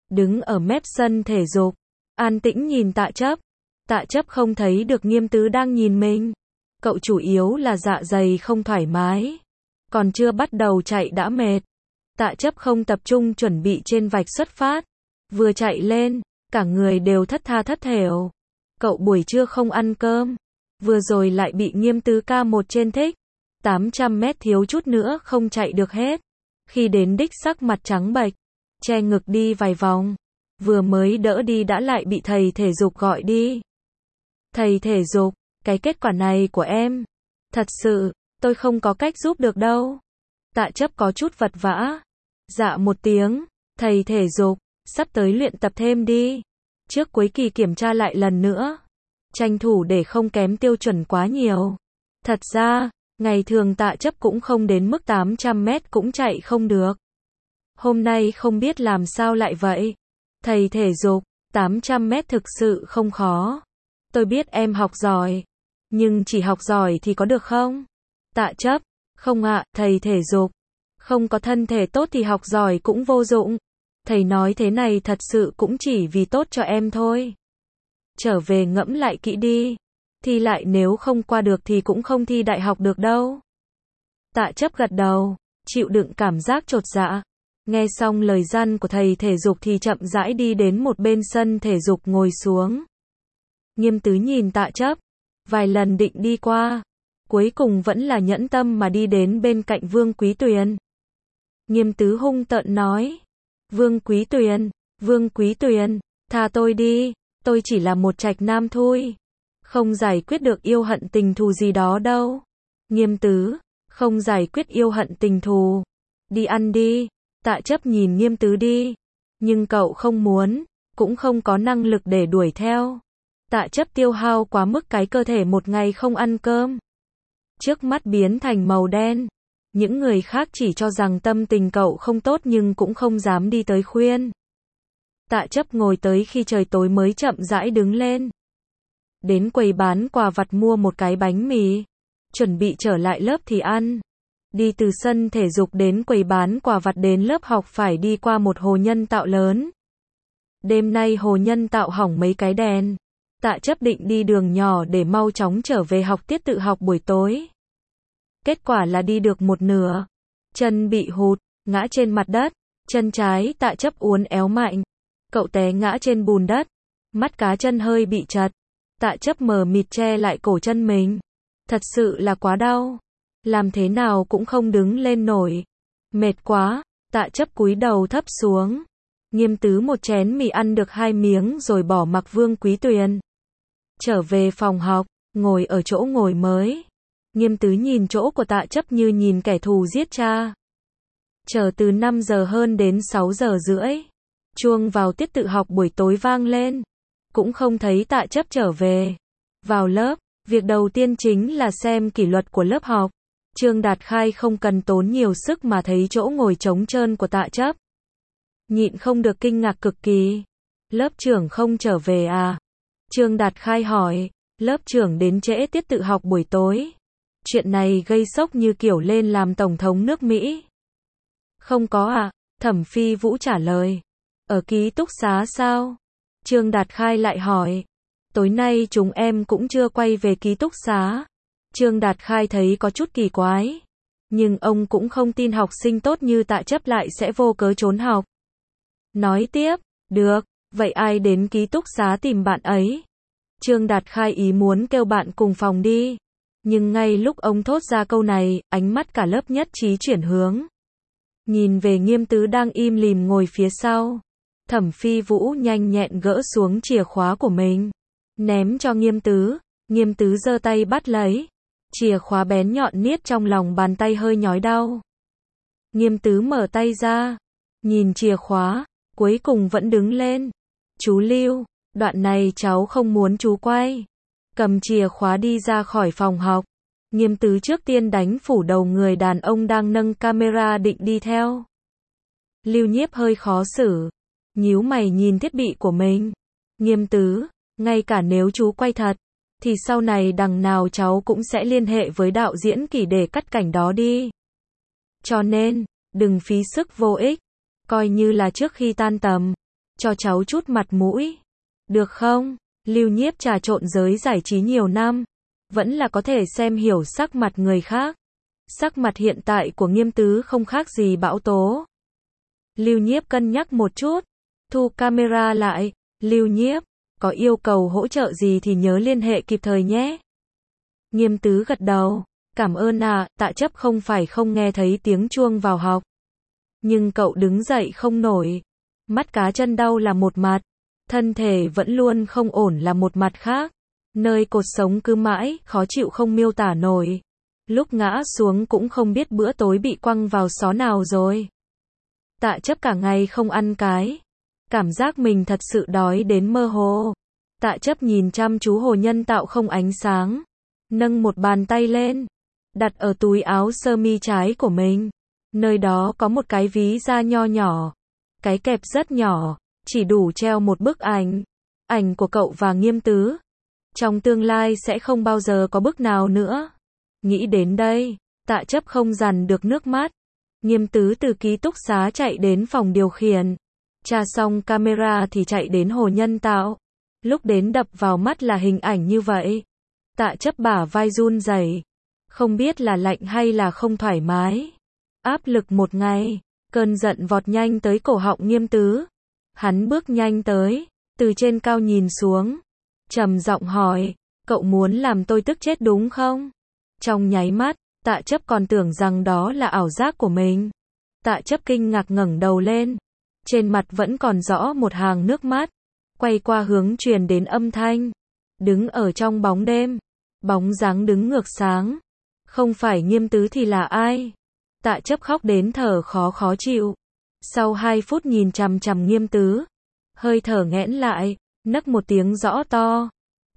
đứng ở mép sân thể dục, an tĩnh nhìn Tạ Chấp. Tạ Chấp không thấy được Nghiêm Tứ đang nhìn mình. Cậu chủ yếu là dạ dày không thoải mái. Còn chưa bắt đầu chạy đã mệt. Tạ Chấp không tập trung chuẩn bị trên vạch xuất phát. Vừa chạy lên, cả người đều thất tha thất thểu. Cậu buổi trưa không ăn cơm. Vừa rồi lại bị Nghiêm Tứ ca một trên thích. 800 mét thiếu chút nữa không chạy được hết. Khi đến đích sắc mặt trắng bệch, che ngực đi vài vòng. Vừa mới đỡ đi đã lại bị thầy thể dục gọi đi. Thầy thể dục, cái kết quả này của em. Thật sự, tôi không có cách giúp được đâu. Tạ Chấp có chút vật vã. Dạ một tiếng, thầy thể dục, sắp tới luyện tập thêm đi. Trước cuối kỳ kiểm tra lại lần nữa. Tranh thủ để không kém tiêu chuẩn quá nhiều. Thật ra, ngày thường Tạ Chấp cũng không đến mức 800 mét cũng chạy không được. Hôm nay không biết làm sao lại vậy. Thầy thể dục, 800 mét thực sự không khó. Tôi biết em học giỏi. Nhưng chỉ học giỏi thì có được không? Tạ Chấp, không ạ, thầy thể dục. Không có thân thể tốt thì học giỏi cũng vô dụng. Thầy nói thế này thật sự cũng chỉ vì tốt cho em thôi. Trở về ngẫm lại kỹ đi. Thi lại nếu không qua được thì cũng không thi đại học được đâu. Tạ Chấp gật đầu, chịu đựng cảm giác chột dạ. Nghe xong lời răn của thầy thể dục thì chậm rãi đi đến một bên sân thể dục ngồi xuống. Nghiêm Tứ nhìn Tạ Chấp, vài lần định đi qua, cuối cùng vẫn là nhẫn tâm mà đi đến bên cạnh Vương Quý Tuyền. Nghiêm Tứ hung tợn nói, Vương Quý Tuyền, tha tôi đi, tôi chỉ là một trạch nam thôi, không giải quyết được yêu hận tình thù gì đó đâu. Nghiêm Tứ, không giải quyết yêu hận tình thù, đi ăn đi. Tạ Chấp nhìn Nghiêm Tứ đi, nhưng cậu không muốn, cũng không có năng lực để đuổi theo. Tạ Chấp tiêu hao quá mức cái cơ thể một ngày không ăn cơm. Trước mắt biến thành màu đen. Những người khác chỉ cho rằng tâm tình cậu không tốt nhưng cũng không dám đi tới khuyên. Tạ Chấp ngồi tới khi trời tối mới chậm rãi đứng lên. Đến quầy bán quà vặt mua một cái bánh mì. Chuẩn bị trở lại lớp thì ăn. Đi từ sân thể dục đến quầy bán quà vặt đến lớp học phải đi qua một hồ nhân tạo lớn. Đêm nay hồ nhân tạo hỏng mấy cái đèn. Tạ Chấp định đi đường nhỏ để mau chóng trở về học tiết tự học buổi tối. Kết quả là đi được một nửa. Chân bị hụt, ngã trên mặt đất. Chân trái Tạ Chấp uốn éo mạnh. Cậu té ngã trên bùn đất. Mắt cá chân hơi bị chật. Tạ Chấp mờ mịt che lại cổ chân mình. Thật sự là quá đau. Làm thế nào cũng không đứng lên nổi. Mệt quá, Tạ Chấp cúi đầu thấp xuống. Nghiêm Tứ một chén mì ăn được 2 miếng rồi bỏ mặc Vương Quý Tuyền. Trở về phòng học, ngồi ở chỗ ngồi mới. Nghiêm Tứ nhìn chỗ của Tạ Chấp như nhìn kẻ thù giết cha. Chờ từ 5 giờ hơn đến 6 giờ rưỡi. Chuông vào tiết tự học buổi tối vang lên. Cũng không thấy Tạ Chấp trở về. Vào lớp, việc đầu tiên chính là xem kỷ luật của lớp học. Trương Đạt Khai không cần tốn nhiều sức mà thấy chỗ ngồi trống trơn của Tạ Chấp. Nhịn không được kinh ngạc cực kỳ. Lớp trưởng không trở về à? Trương Đạt Khai hỏi. Lớp trưởng đến trễ tiết tự học buổi tối. Chuyện này gây sốc như kiểu lên làm tổng thống nước Mỹ. Không có à? Thẩm Phi Vũ trả lời. Ở ký túc xá sao? Trương Đạt Khai lại hỏi. Tối nay chúng em cũng chưa quay về ký túc xá. Trương Đạt Khai thấy có chút kỳ quái. Nhưng ông cũng không tin học sinh tốt như Tạ Chấp lại sẽ vô cớ trốn học. Nói tiếp, được, vậy ai đến ký túc xá tìm bạn ấy? Trương Đạt Khai ý muốn kêu bạn cùng phòng đi. Nhưng ngay lúc ông thốt ra câu này, ánh mắt cả lớp nhất trí chuyển hướng. Nhìn về Nghiêm Tứ đang im lìm ngồi phía sau. Thẩm Phi Vũ nhanh nhẹn gỡ xuống chìa khóa của mình. Ném cho Nghiêm Tứ. Nghiêm Tứ giơ tay bắt lấy. Chìa khóa bén nhọn niết trong lòng bàn tay hơi nhói đau. Nghiêm Tứ mở tay ra. Nhìn chìa khóa. Cuối cùng vẫn đứng lên. Chú Lưu, đoạn này cháu không muốn chú quay. Cầm chìa khóa đi ra khỏi phòng học. Nghiêm Tứ trước tiên đánh phủ đầu người đàn ông đang nâng camera định đi theo. Lưu Nhiếp hơi khó xử. Nhíu mày nhìn thiết bị của mình. Nghiêm Tứ, ngay cả nếu chú quay thật, thì sau này đằng nào cháu cũng sẽ liên hệ với đạo diễn Kỷ để cắt cảnh đó đi. Cho nên, đừng phí sức vô ích. Coi như là trước khi tan tầm, cho cháu chút mặt mũi. Được không? Lưu Nhiếp trà trộn giới giải trí nhiều năm, vẫn là có thể xem hiểu sắc mặt người khác. Sắc mặt hiện tại của Nghiêm Tứ không khác gì bão tố. Lưu Nhiếp cân nhắc một chút, thu camera lại. Lưu Nhiếp, có yêu cầu hỗ trợ gì thì nhớ liên hệ kịp thời nhé. Nghiêm Tứ gật đầu, cảm ơn ạ. Tạ Chấp không phải không nghe thấy tiếng chuông vào học. Nhưng cậu đứng dậy không nổi. Mắt cá chân đau là một mặt, thân thể vẫn luôn không ổn là một mặt khác. Nơi cột sống cứ mãi, khó chịu không miêu tả nổi. Lúc ngã xuống cũng không biết bữa tối bị quăng vào xó nào rồi. Tạ Chấp cả ngày không ăn cái. Cảm giác mình thật sự đói đến mơ hồ. Tạ Chấp nhìn chăm chú hồ nhân tạo không ánh sáng. Nâng một bàn tay lên, đặt ở túi áo sơ mi trái của mình. Nơi đó có một cái ví da nho nhỏ. Cái kẹp rất nhỏ, chỉ đủ treo một bức ảnh. Ảnh của cậu và Nghiêm Tứ. Trong tương lai sẽ không bao giờ có bức nào nữa. Nghĩ đến đây, Tạ Chấp không dằn được nước mắt. Nghiêm Tứ từ ký túc xá chạy đến phòng điều khiển. Tra xong camera thì chạy đến hồ nhân tạo. Lúc đến đập vào mắt là hình ảnh như vậy. Tạ Chấp bả vai run rẩy, không biết là lạnh hay là không thoải mái. Áp lực một ngày, cơn giận vọt nhanh tới cổ họng Nghiêm Tứ. Hắn bước nhanh tới, từ trên cao nhìn xuống, trầm giọng hỏi, cậu muốn làm tôi tức chết đúng không? Trong nháy mắt, Tạ Chấp còn tưởng rằng đó là ảo giác của mình. Tạ Chấp kinh ngạc ngẩng đầu lên, trên mặt vẫn còn rõ một hàng nước mắt, quay qua hướng truyền đến âm thanh. Đứng ở trong bóng đêm, bóng dáng đứng ngược sáng. Không phải Nghiêm Tứ thì là ai? Tạ Chấp khóc đến thở khó chịu. Sau 2 phút nhìn chằm chằm Nghiêm Tứ, hơi thở nghẽn lại, nấc một tiếng rõ to.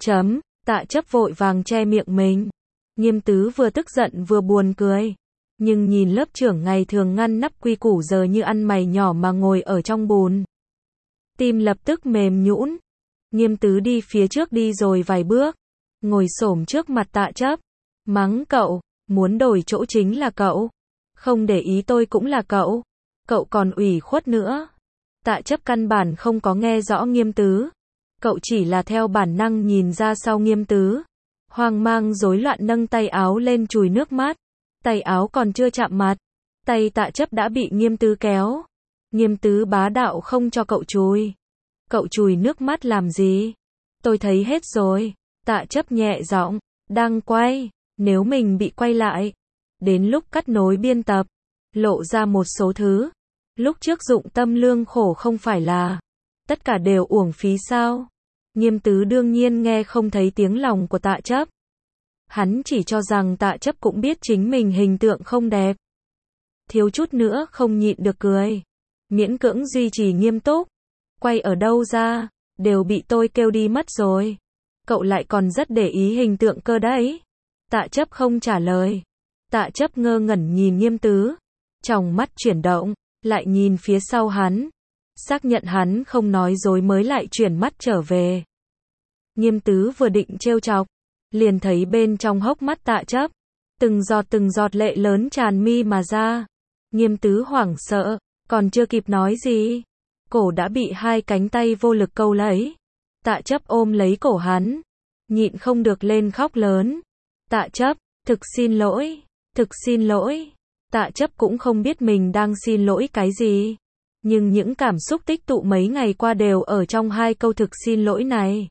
Tạ Chấp vội vàng che miệng mình. Nghiêm Tứ vừa tức giận vừa buồn cười. Nhưng nhìn lớp trưởng ngày thường ngăn nắp quy củ giờ như ăn mày nhỏ mà ngồi ở trong bùn. Tim lập tức mềm nhũn. Nghiêm Tứ đi phía trước đi rồi vài bước, ngồi xổm trước mặt Tạ Chấp. Mắng cậu, muốn đổi chỗ chính là cậu. Không để ý tôi cũng là cậu. Cậu còn ủy khuất nữa. Tạ Chấp căn bản không có nghe rõ Nghiêm Tứ. Cậu chỉ là theo bản năng nhìn ra sau Nghiêm Tứ. Hoang mang rối loạn nâng tay áo lên chùi nước mắt. Tay áo còn chưa chạm mặt, tay Tạ Chấp đã bị Nghiêm Tứ kéo. Nghiêm Tứ bá đạo không cho cậu chùi. Cậu chùi nước mắt làm gì? Tôi thấy hết rồi. Tạ Chấp nhẹ giọng, đang quay, nếu mình bị quay lại. Đến lúc cắt nối biên tập, lộ ra một số thứ. Lúc trước dụng tâm lương khổ không phải là tất cả đều uổng phí sao? Nghiêm Tứ đương nhiên nghe không thấy tiếng lòng của Tạ Chấp. Hắn chỉ cho rằng Tạ Chấp cũng biết chính mình hình tượng không đẹp. Thiếu chút nữa không nhịn được cười. Miễn cưỡng duy trì nghiêm túc. Quay ở đâu ra, đều bị tôi kêu đi mất rồi. Cậu lại còn rất để ý hình tượng cơ đấy. Tạ Chấp không trả lời. Tạ Chấp ngơ ngẩn nhìn Nghiêm Tứ. Tròng mắt chuyển động, lại nhìn phía sau hắn. Xác nhận hắn không nói dối mới lại chuyển mắt trở về. Nghiêm Tứ vừa định trêu chọc, liền thấy bên trong hốc mắt Tạ Chấp, từng giọt lệ lớn tràn mi mà ra. Nghiêm Tứ hoảng sợ, còn chưa kịp nói gì, cổ đã bị 2 cánh tay vô lực câu lấy. Tạ Chấp ôm lấy cổ hắn, nhịn không được lên khóc lớn. Tạ Chấp, thực xin lỗi, thực xin lỗi. Tạ Chấp cũng không biết mình đang xin lỗi cái gì, nhưng những cảm xúc tích tụ mấy ngày qua đều ở trong 2 câu thực xin lỗi này.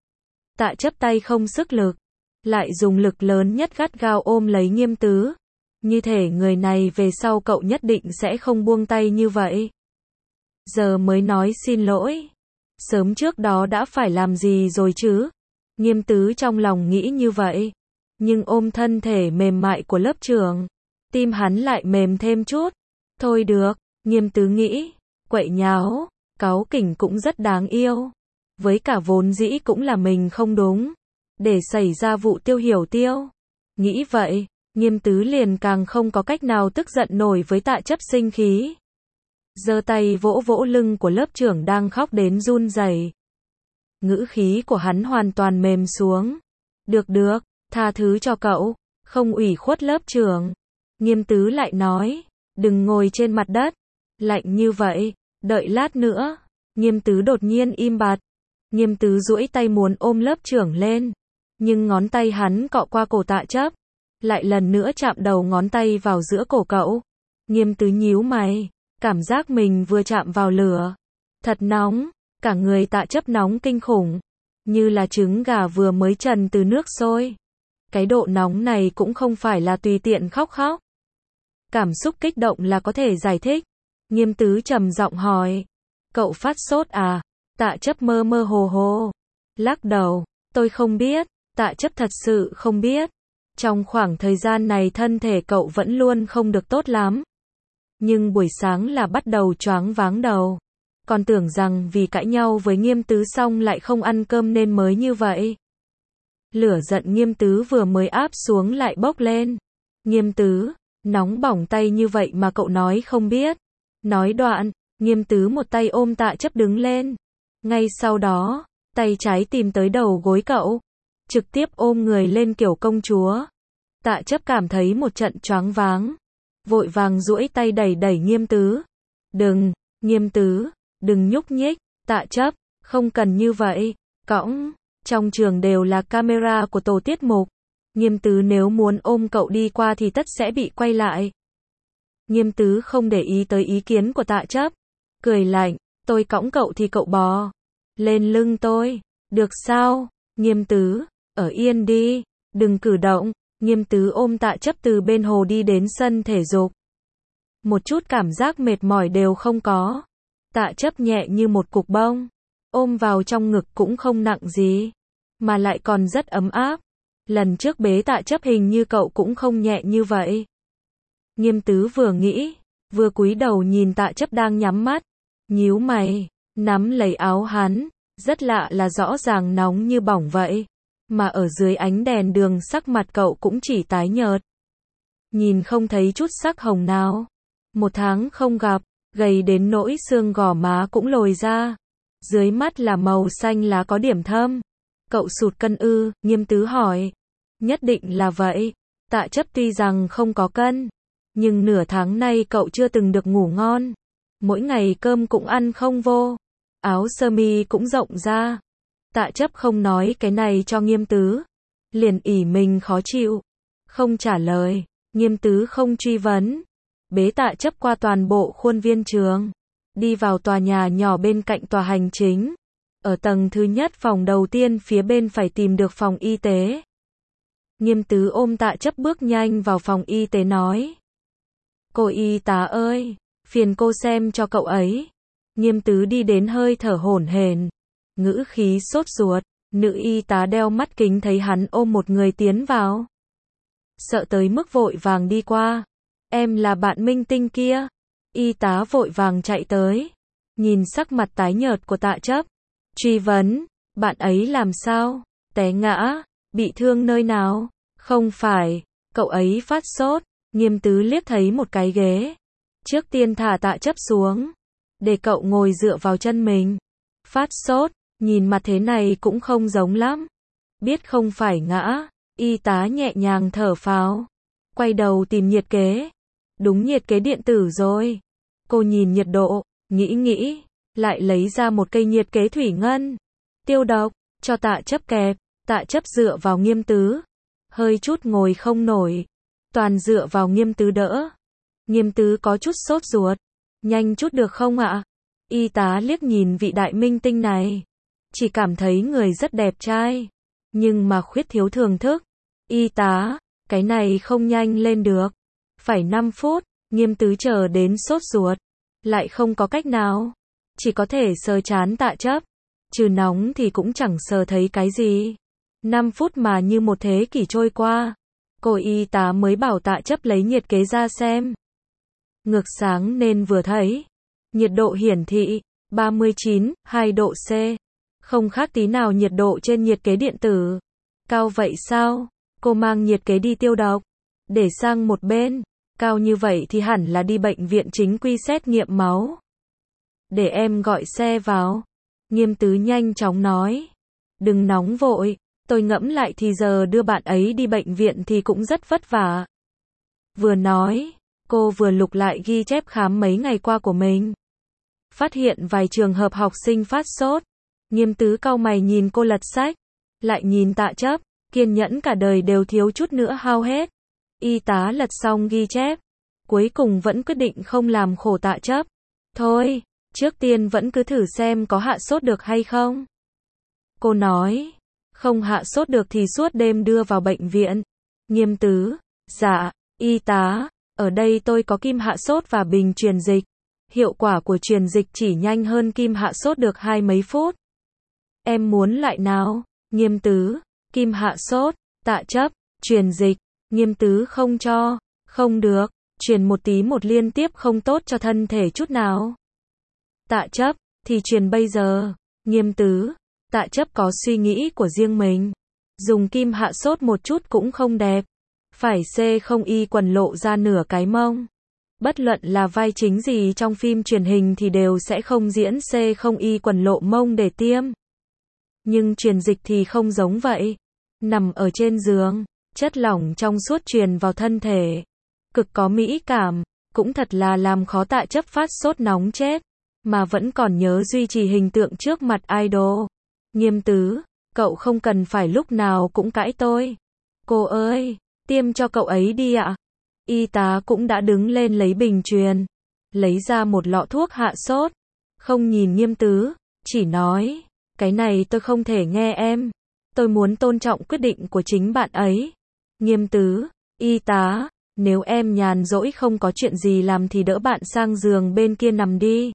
Tạ Chấp tay không sức lực, lại dùng lực lớn nhất gắt gao ôm lấy Nghiêm Tứ. Như thể người này về sau cậu nhất định sẽ không buông tay như vậy. Giờ mới nói xin lỗi. Sớm trước đó đã phải làm gì rồi chứ? Nghiêm Tứ trong lòng nghĩ như vậy. Nhưng ôm thân thể mềm mại của lớp trưởng, tim hắn lại mềm thêm chút. Thôi được, Nghiêm Tứ nghĩ, quậy nháo, cáu kỉnh cũng rất đáng yêu. Với cả vốn dĩ cũng là mình không đúng, để xảy ra vụ Tiêu Hiểu Tiêu. Nghĩ vậy, Nghiêm Tứ liền càng không có cách nào tức giận nổi với Tạ Chấp sinh khí. Giơ tay vỗ vỗ lưng của lớp trưởng đang khóc đến run rẩy. Ngữ khí của hắn hoàn toàn mềm xuống. Được, tha thứ cho cậu, không ủy khuất lớp trưởng. Nghiêm Tứ lại nói, đừng ngồi trên mặt đất, lạnh như vậy, đợi lát nữa, Nghiêm Tứ đột nhiên im bặt. Nghiêm Tứ duỗi tay muốn ôm lớp trưởng lên, nhưng ngón tay hắn cọ qua cổ Tạ Chấp, lại lần nữa chạm đầu ngón tay vào giữa cổ cậu. Nghiêm Tứ nhíu mày, cảm giác mình vừa chạm vào lửa. Thật nóng, cả người Tạ Chấp nóng kinh khủng, như là trứng gà vừa mới trần từ nước sôi. Cái độ nóng này cũng không phải là tùy tiện khóc khóc. Cảm xúc kích động là có thể giải thích. Nghiêm Tứ trầm giọng hỏi, cậu phát sốt à? Tạ Chấp mơ mơ hồ hồ, lắc đầu, tôi không biết. Tạ Chấp thật sự không biết. Trong khoảng thời gian này thân thể cậu vẫn luôn không được tốt lắm. Nhưng buổi sáng là bắt đầu choáng váng đầu. Còn tưởng rằng vì cãi nhau với Nghiêm Tứ xong lại không ăn cơm nên mới như vậy. Lửa giận Nghiêm Tứ vừa mới áp xuống lại bốc lên. Nghiêm Tứ, nóng bỏng tay như vậy mà cậu nói không biết. Nói đoạn, Nghiêm Tứ một tay ôm Tạ Chấp đứng lên. Ngay sau đó, tay trái tìm tới đầu gối cậu, trực tiếp ôm người lên kiểu công chúa. Tạ Chấp cảm thấy một trận choáng váng, vội vàng duỗi tay đẩy đẩy Nghiêm Tứ. Đừng, Nghiêm Tứ, đừng nhúc nhích. Tạ Chấp, không cần như vậy. Cõng, trong trường đều là camera của tổ tiết mục. Nghiêm Tứ nếu muốn ôm cậu đi qua thì tất sẽ bị quay lại. Nghiêm Tứ không để ý tới ý kiến của Tạ Chấp, cười lạnh, tôi cõng cậu thì cậu bò lên lưng tôi, được sao? Nghiêm Tứ, ở yên đi, đừng cử động. Nghiêm Tứ ôm Tạ Chấp từ bên hồ đi đến sân thể dục. Một chút cảm giác mệt mỏi đều không có. Tạ Chấp nhẹ như một cục bông, ôm vào trong ngực cũng không nặng gì, mà lại còn rất ấm áp. Lần trước bế Tạ Chấp hình như cậu cũng không nhẹ như vậy. Nghiêm Tứ vừa nghĩ, vừa cúi đầu nhìn Tạ Chấp đang nhắm mắt, nhíu mày, nắm lấy áo hắn, rất lạ là rõ ràng nóng như bỏng vậy, mà ở dưới ánh đèn đường sắc mặt cậu cũng chỉ tái nhợt. Nhìn không thấy chút sắc hồng nào. 1 tháng không gặp, gầy đến nỗi xương gò má cũng lồi ra. Dưới mắt là màu xanh lá có điểm thâm. Cậu sụt cân ư? Nghiêm Tứ hỏi. Nhất định là vậy. Tạ Chấp tuy rằng không có cân, nhưng nửa tháng nay cậu chưa từng được ngủ ngon. Mỗi ngày cơm cũng ăn không vô, áo sơ mi cũng rộng ra. Tạ Chấp không nói cái này cho Nghiêm Tứ, liền ỉ mình khó chịu, không trả lời. Nghiêm Tứ không truy vấn, bế Tạ Chấp qua toàn bộ khuôn viên trường, đi vào tòa nhà nhỏ bên cạnh tòa hành chính. Ở tầng thứ nhất phòng đầu tiên phía bên phải tìm được phòng y tế. Nghiêm Tứ ôm Tạ Chấp bước nhanh vào phòng y tế nói, cô y tá ơi, phiền cô xem cho cậu ấy. Nghiêm Tứ đi đến hơi thở hổn hển, ngữ khí sốt ruột. Nữ y tá đeo mắt kính thấy hắn ôm một người tiến vào, sợ tới mức vội vàng đi qua. Em là bạn minh tinh kia. Y tá vội vàng chạy tới, nhìn sắc mặt tái nhợt của Tạ Chấp, truy vấn, bạn ấy làm sao? Té ngã, bị thương nơi nào? Không phải, cậu ấy phát sốt. Nghiêm Tứ liếc thấy một cái ghế, trước tiên thả Tạ Chấp xuống, để cậu ngồi dựa vào chân mình. Phát sốt, nhìn mặt thế này cũng không giống lắm. Biết không phải ngã. Y tá nhẹ nhàng thở phào, quay đầu tìm nhiệt kế. Đúng nhiệt kế điện tử rồi. Cô nhìn nhiệt độ, nghĩ, lại lấy ra một cây nhiệt kế thủy ngân, tiêu độc, cho Tạ Chấp kẹp. Tạ Chấp dựa vào Nghiêm Tứ, hơi chút ngồi không nổi, toàn dựa vào Nghiêm Tứ đỡ. Nghiêm Tứ có chút sốt ruột, nhanh chút được không ạ? Y tá liếc nhìn vị đại minh tinh này, chỉ cảm thấy người rất đẹp trai, nhưng mà khuyết thiếu thưởng thức. Y tá, cái này không nhanh lên được, phải 5 phút. Nghiêm Tứ chờ đến sốt ruột, lại không có cách nào, chỉ có thể sờ trán Tạ Chấp, trừ nóng thì cũng chẳng sờ thấy cái gì. 5 phút mà như một thế kỷ trôi qua. Cô y tá mới bảo Tạ Chấp lấy nhiệt kế ra xem. Ngược sáng nên vừa thấy, nhiệt độ hiển thị 39,2 độ C, không khác tí nào nhiệt độ trên nhiệt kế điện tử. Cao vậy sao? Cô mang nhiệt kế đi tiêu độc, để sang một bên. Cao như vậy thì hẳn là đi bệnh viện chính quy xét nghiệm máu. Để em gọi xe vào. Nghiêm Tứ nhanh chóng nói. Đừng nóng vội, tôi ngẫm lại thì giờ đưa bạn ấy đi bệnh viện thì cũng rất vất vả. Vừa nói, cô vừa lục lại ghi chép khám mấy ngày qua của mình. phát hiện vài trường hợp học sinh phát sốt. Nghiêm Tứ cau mày nhìn cô lật sách, lại nhìn Tạ Chấp, kiên nhẫn cả đời đều thiếu chút nữa hao hết. Y tá lật xong ghi chép, cuối cùng vẫn quyết định không làm khổ Tạ Chấp. Thôi, trước tiên vẫn cứ thử xem có hạ sốt được hay không. Cô nói, không hạ sốt được thì suốt đêm đưa vào bệnh viện. Nghiêm Tứ, dạ, y tá, ở đây tôi có kim hạ sốt và bình truyền dịch. Hiệu quả của truyền dịch chỉ nhanh hơn kim hạ sốt được 20 mấy phút. Em muốn loại nào? Nghiêm Tứ, kim hạ sốt. Tạ Chấp, truyền dịch. Nghiêm Tứ không cho, không được, truyền một tí một liên tiếp không tốt cho thân thể chút nào. Tạ Chấp, thì truyền bây giờ. Nghiêm Tứ, Tạ Chấp có suy nghĩ của riêng mình. Dùng kim hạ sốt một chút cũng không đẹp. Phải C không y quần lộ ra nửa cái mông. Bất luận là vai chính gì trong phim truyền hình thì đều sẽ không diễn C không y quần lộ mông để tiêm. Nhưng truyền dịch thì không giống vậy. Nằm ở trên giường, chất lỏng trong suốt truyền vào thân thể. Cực có mỹ cảm, cũng thật là làm khó Tạ Chấp phát sốt nóng chết. Mà vẫn còn nhớ duy trì hình tượng trước mặt idol. Nghiêm Tứ, cậu không cần phải lúc nào cũng cãi tôi. Cô ơi, tiêm cho cậu ấy đi ạ. Y tá cũng đã đứng lên lấy bình truyền, lấy ra một lọ thuốc hạ sốt. Không nhìn Nghiêm Tứ, chỉ nói, cái này tôi không thể nghe em. Tôi muốn tôn trọng quyết định của chính bạn ấy. Nghiêm Tứ, y tá, nếu em nhàn rỗi không có chuyện gì làm thì đỡ bạn sang giường bên kia nằm đi.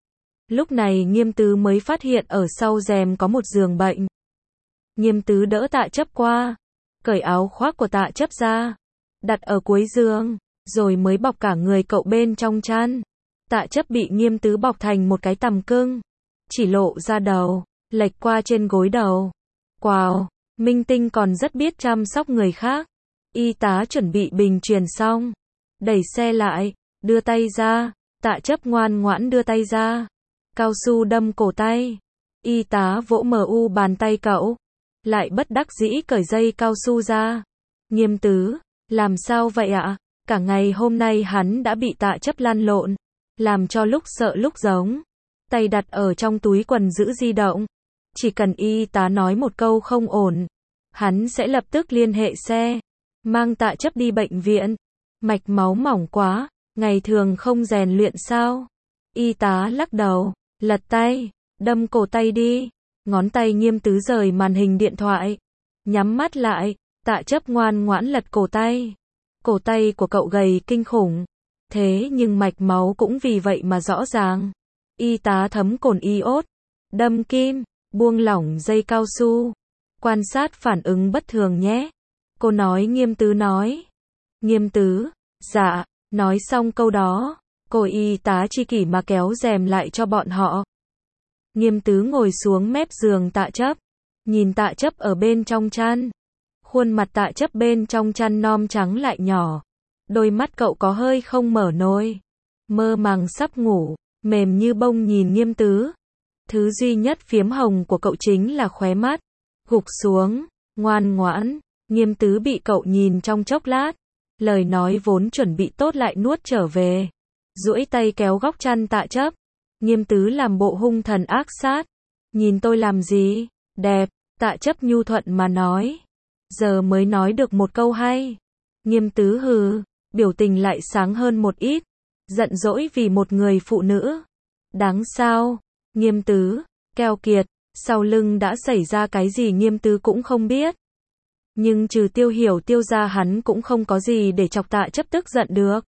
Lúc này Nghiêm Tứ mới phát hiện ở sau rèm có một giường bệnh. Nghiêm Tứ đỡ Tạ Chấp qua, cởi áo khoác của Tạ Chấp ra, đặt ở cuối giường, rồi mới bọc cả người cậu bên trong chăn. Tạ Chấp bị Nghiêm Tứ bọc thành một cái tằm cưng, chỉ lộ ra đầu, lệch qua trên gối đầu. Wow, minh tinh còn rất biết chăm sóc người khác. Y tá chuẩn bị bình truyền xong, đẩy xe lại, đưa tay ra. Tạ Chấp ngoan ngoãn đưa tay ra, cao su đâm cổ tay. Y tá vỗ mu bàn tay cậu, lại bất đắc dĩ cởi dây cao su ra. Nghiêm Tứ, làm sao vậy ạ? Cả ngày hôm nay hắn đã bị Tạ Chấp lăn lộn, làm cho lúc sợ lúc giống. Tay đặt ở trong túi quần giữ di động. Chỉ cần y tá nói một câu không ổn, hắn sẽ lập tức liên hệ xe, mang Tạ Chấp đi bệnh viện. Mạch máu mỏng quá, ngày thường không rèn luyện sao? Y tá lắc đầu, lật tay, đâm cổ tay đi. Ngón tay Nghiêm Tứ rời màn hình điện thoại, nhắm mắt lại. Tạ Chấp ngoan ngoãn lật cổ tay. Cổ tay của cậu gầy kinh khủng, thế nhưng mạch máu cũng vì vậy mà rõ ràng. Y tá thấm cồn iốt, đâm kim, buông lỏng dây cao su. Quan sát phản ứng bất thường nhé. Cô nói. Nghiêm Tứ nói. Nghiêm Tứ, dạ. Nói xong câu đó, cô y tá chi kỷ mà kéo rèm lại cho bọn họ. Nghiêm Tứ ngồi xuống mép giường Tạ Chấp, nhìn Tạ Chấp ở bên trong chăn. Khuôn mặt Tạ Chấp bên trong chăn non trắng lại nhỏ. Đôi mắt cậu có hơi không mở nổi, mơ màng sắp ngủ, mềm như bông nhìn Nghiêm Tứ. Thứ duy nhất phiếm hồng của cậu chính là khóe mắt. Gục xuống, ngoan ngoãn. Nghiêm Tứ bị cậu nhìn trong chốc lát, lời nói vốn chuẩn bị tốt lại nuốt trở về. Duỗi tay kéo góc chăn Tạ Chấp. Nghiêm Tứ làm bộ hung thần ác sát. Nhìn tôi làm gì? Đẹp. Tạ Chấp nhu thuận mà nói. Giờ mới nói được một câu hay. Nghiêm Tứ hừ, biểu tình lại sáng hơn một ít. Giận dỗi vì một người phụ nữ. Đáng sao? Nghiêm Tứ, keo kiệt. Sau lưng đã xảy ra cái gì Nghiêm Tứ cũng không biết. Nhưng trừ Tiêu Hiểu Tiêu ra hắn cũng không có gì để chọc Tạ Chấp tức giận được.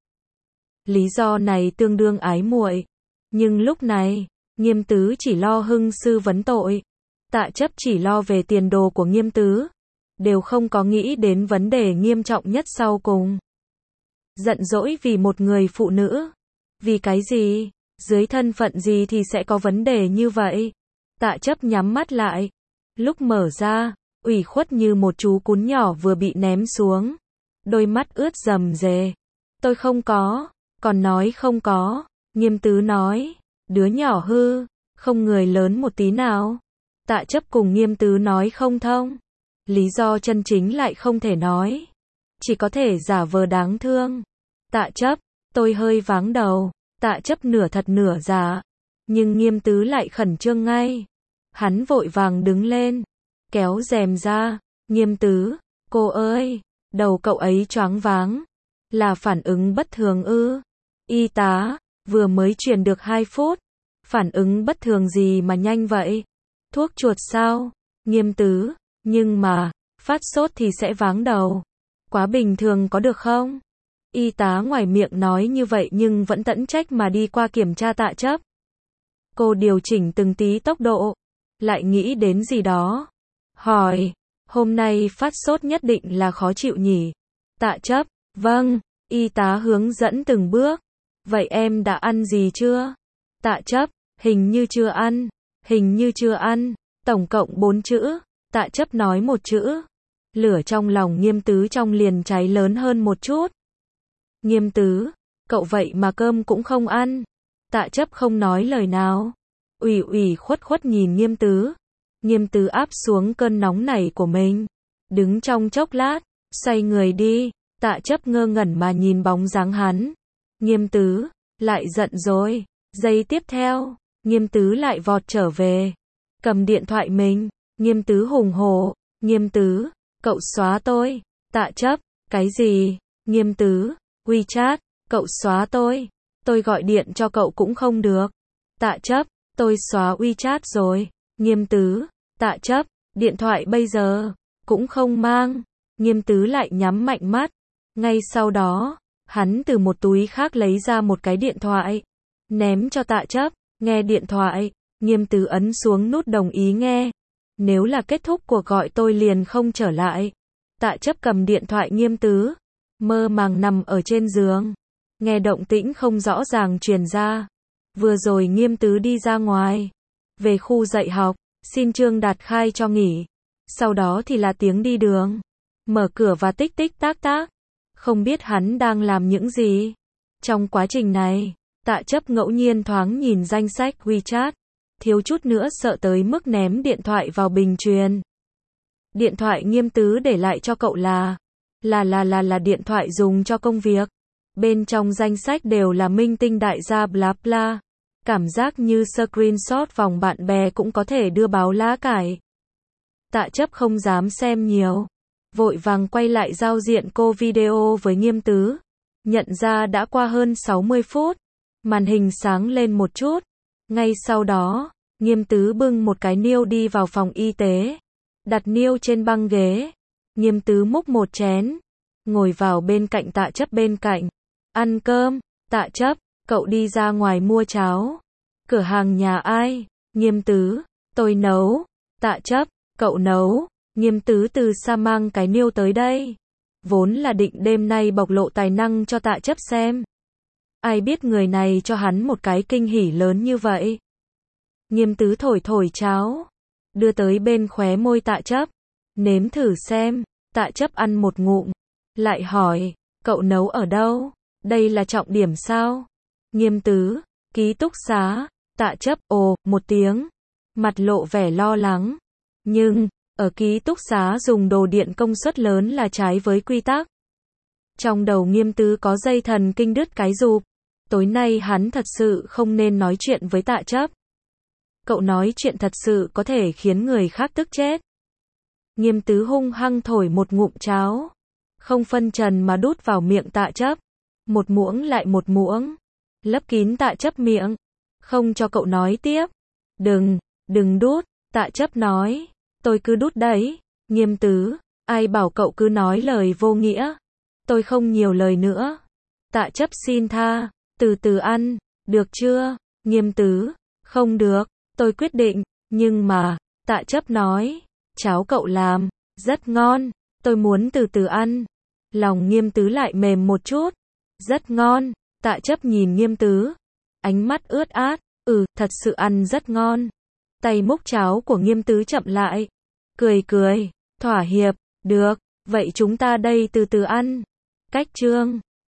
Lý do này tương đương ái muội. Nhưng lúc này, Nghiêm Tứ chỉ lo hưng sư vấn tội. Tạ Chấp chỉ lo về tiền đồ của Nghiêm Tứ. Đều không có nghĩ đến vấn đề nghiêm trọng nhất sau cùng. Giận dỗi vì một người phụ nữ. Vì cái gì? Dưới thân phận gì thì sẽ có vấn đề như vậy? Tạ Chấp nhắm mắt lại. Lúc mở ra, ủy khuất như một chú cún nhỏ vừa bị ném xuống. Đôi mắt ướt rầm rề. Tôi không có. Còn nói không có. Nghiêm Tứ nói. Đứa nhỏ hư, không người lớn một tí nào. Tạ Chấp cùng Nghiêm Tứ nói không thông. Lý do chân chính lại không thể nói. Chỉ có thể giả vờ đáng thương. Tạ Chấp, tôi hơi váng đầu. Tạ Chấp nửa thật nửa giả. nhưng Nghiêm Tứ lại khẩn trương ngay. Hắn vội vàng đứng lên, kéo rèm ra, Nghiêm Tứ, cô ơi, đầu cậu ấy choáng váng, là phản ứng bất thường ư? Y tá, vừa mới truyền được 2 phút, phản ứng bất thường gì mà nhanh vậy? Thuốc chuột sao? Nghiêm Tứ, nhưng mà, phát sốt thì sẽ váng đầu. Quá bình thường có được không? Y tá ngoài miệng nói như vậy nhưng vẫn tẫn trách mà đi qua kiểm tra Tạ Chấp. Cô điều chỉnh từng tí tốc độ, lại nghĩ đến gì đó. Hỏi, hôm nay phát sốt nhất định là khó chịu nhỉ? Tạ Chấp, vâng, y tá hướng dẫn từng bước. Vậy em đã ăn gì chưa? Tạ Chấp, hình như chưa ăn, hình như chưa ăn, tổng cộng 4 chữ. Tạ Chấp nói một chữ. Lửa trong lòng Nghiêm Tứ trong liền cháy lớn hơn một chút. Nghiêm Tứ, cậu vậy mà cơm cũng không ăn. Tạ Chấp không nói lời nào. Ủy khuất nhìn Nghiêm Tứ. Nghiêm Tứ áp xuống cơn nóng này của mình. Đứng trong chốc lát, xoay người đi. Tạ Chấp ngơ ngẩn mà nhìn bóng dáng hắn. Nghiêm Tứ, lại giận rồi. Giây tiếp theo, Nghiêm Tứ lại vọt trở về. Cầm điện thoại mình. Nghiêm Tứ hùng hổ. Nghiêm Tứ, cậu xóa tôi. Tạ Chấp, cái gì? Nghiêm Tứ, WeChat, cậu xóa tôi. Tôi gọi điện cho cậu cũng không được. Tạ Chấp, tôi xóa WeChat rồi. Nghiêm Tứ, Tạ Chấp, điện thoại bây giờ cũng không mang. Nghiêm Tứ lại nhắm mạnh mắt. Ngay sau đó, hắn từ một túi khác lấy ra một cái điện thoại, ném cho Tạ Chấp. Nghe điện thoại, Nghiêm Tứ ấn xuống nút đồng ý nghe. Nếu là kết thúc cuộc gọi tôi liền không trở lại. Tạ Chấp cầm điện thoại Nghiêm Tứ, mơ màng nằm ở trên giường. Nghe động tĩnh không rõ ràng truyền ra. Vừa rồi Nghiêm Tứ đi ra ngoài, về khu dạy học, xin Trương Đạt khai cho nghỉ. Sau đó thì là tiếng đi đường, mở cửa và tích tích tác tác. Không biết hắn đang làm những gì. Trong quá trình này, Tạ Chấp ngẫu nhiên thoáng nhìn danh sách WeChat, thiếu chút nữa sợ tới mức ném điện thoại vào bình truyền. Điện thoại Nghiêm Tứ để lại cho cậu là điện thoại dùng cho công việc. Bên trong danh sách đều là minh tinh đại gia bla bla. Cảm giác như screenshot vòng bạn bè cũng có thể đưa báo lá cải. Tạ Chấp không dám xem nhiều, vội vàng quay lại giao diện cô video với Nghiêm Tứ. Nhận ra đã qua hơn 60 phút, màn hình sáng lên một chút. Ngay sau đó, Nghiêm Tứ bưng một cái niêu đi vào phòng y tế, đặt niêu trên băng ghế. Nghiêm Tứ múc một chén, ngồi vào bên cạnh Tạ Chấp bên cạnh. Ăn cơm. Tạ Chấp, cậu đi ra ngoài mua cháo. Cửa hàng nhà ai? Nghiêm Tứ, tôi nấu. Tạ Chấp, cậu nấu. Nghiêm Tứ từ xa mang cái niêu tới đây. Vốn là định đêm nay bộc lộ tài năng cho Tạ Chấp xem. Ai biết người này cho hắn một cái kinh hỉ lớn như vậy. Nghiêm Tứ thổi cháo, đưa tới bên khóe môi Tạ Chấp. Nếm thử xem. Tạ Chấp ăn một ngụm, lại hỏi, cậu nấu ở đâu? Đây là trọng điểm sao? Nghiêm Tứ, ký túc xá. Tạ Chấp, ồ, một tiếng, mặt lộ vẻ lo lắng. Nhưng, ở ký túc xá dùng đồ điện công suất lớn là trái với quy tắc. Trong đầu Nghiêm Tứ có dây thần kinh đứt cái rụp. Tối nay hắn thật sự không nên nói chuyện với Tạ Chấp. Cậu nói chuyện thật sự có thể khiến người khác tức chết. Nghiêm Tứ hung hăng thổi một ngụm cháo, không phân trần mà đút vào miệng Tạ Chấp. Một muỗng lại một muỗng, lấp kín Tạ Chấp miệng, không cho cậu nói tiếp. Đừng đút. Tạ Chấp nói, tôi cứ đút đấy. Nghiêm Tứ, ai bảo cậu cứ nói lời vô nghĩa. Tôi không nhiều lời nữa. Tạ Chấp xin tha, từ từ ăn, được chưa? Nghiêm Tứ, không được, tôi quyết định. Nhưng mà, Tạ Chấp nói, cháo cậu làm rất ngon, tôi muốn từ từ ăn. Lòng Nghiêm Tứ lại mềm một chút. Rất ngon. Tạ Chấp nhìn Nghiêm Tứ, ánh mắt ướt át. Thật sự ăn rất ngon. Tay múc cháo của Nghiêm Tứ chậm lại, cười, thỏa hiệp. Được, vậy chúng ta đây từ từ ăn. Cách chương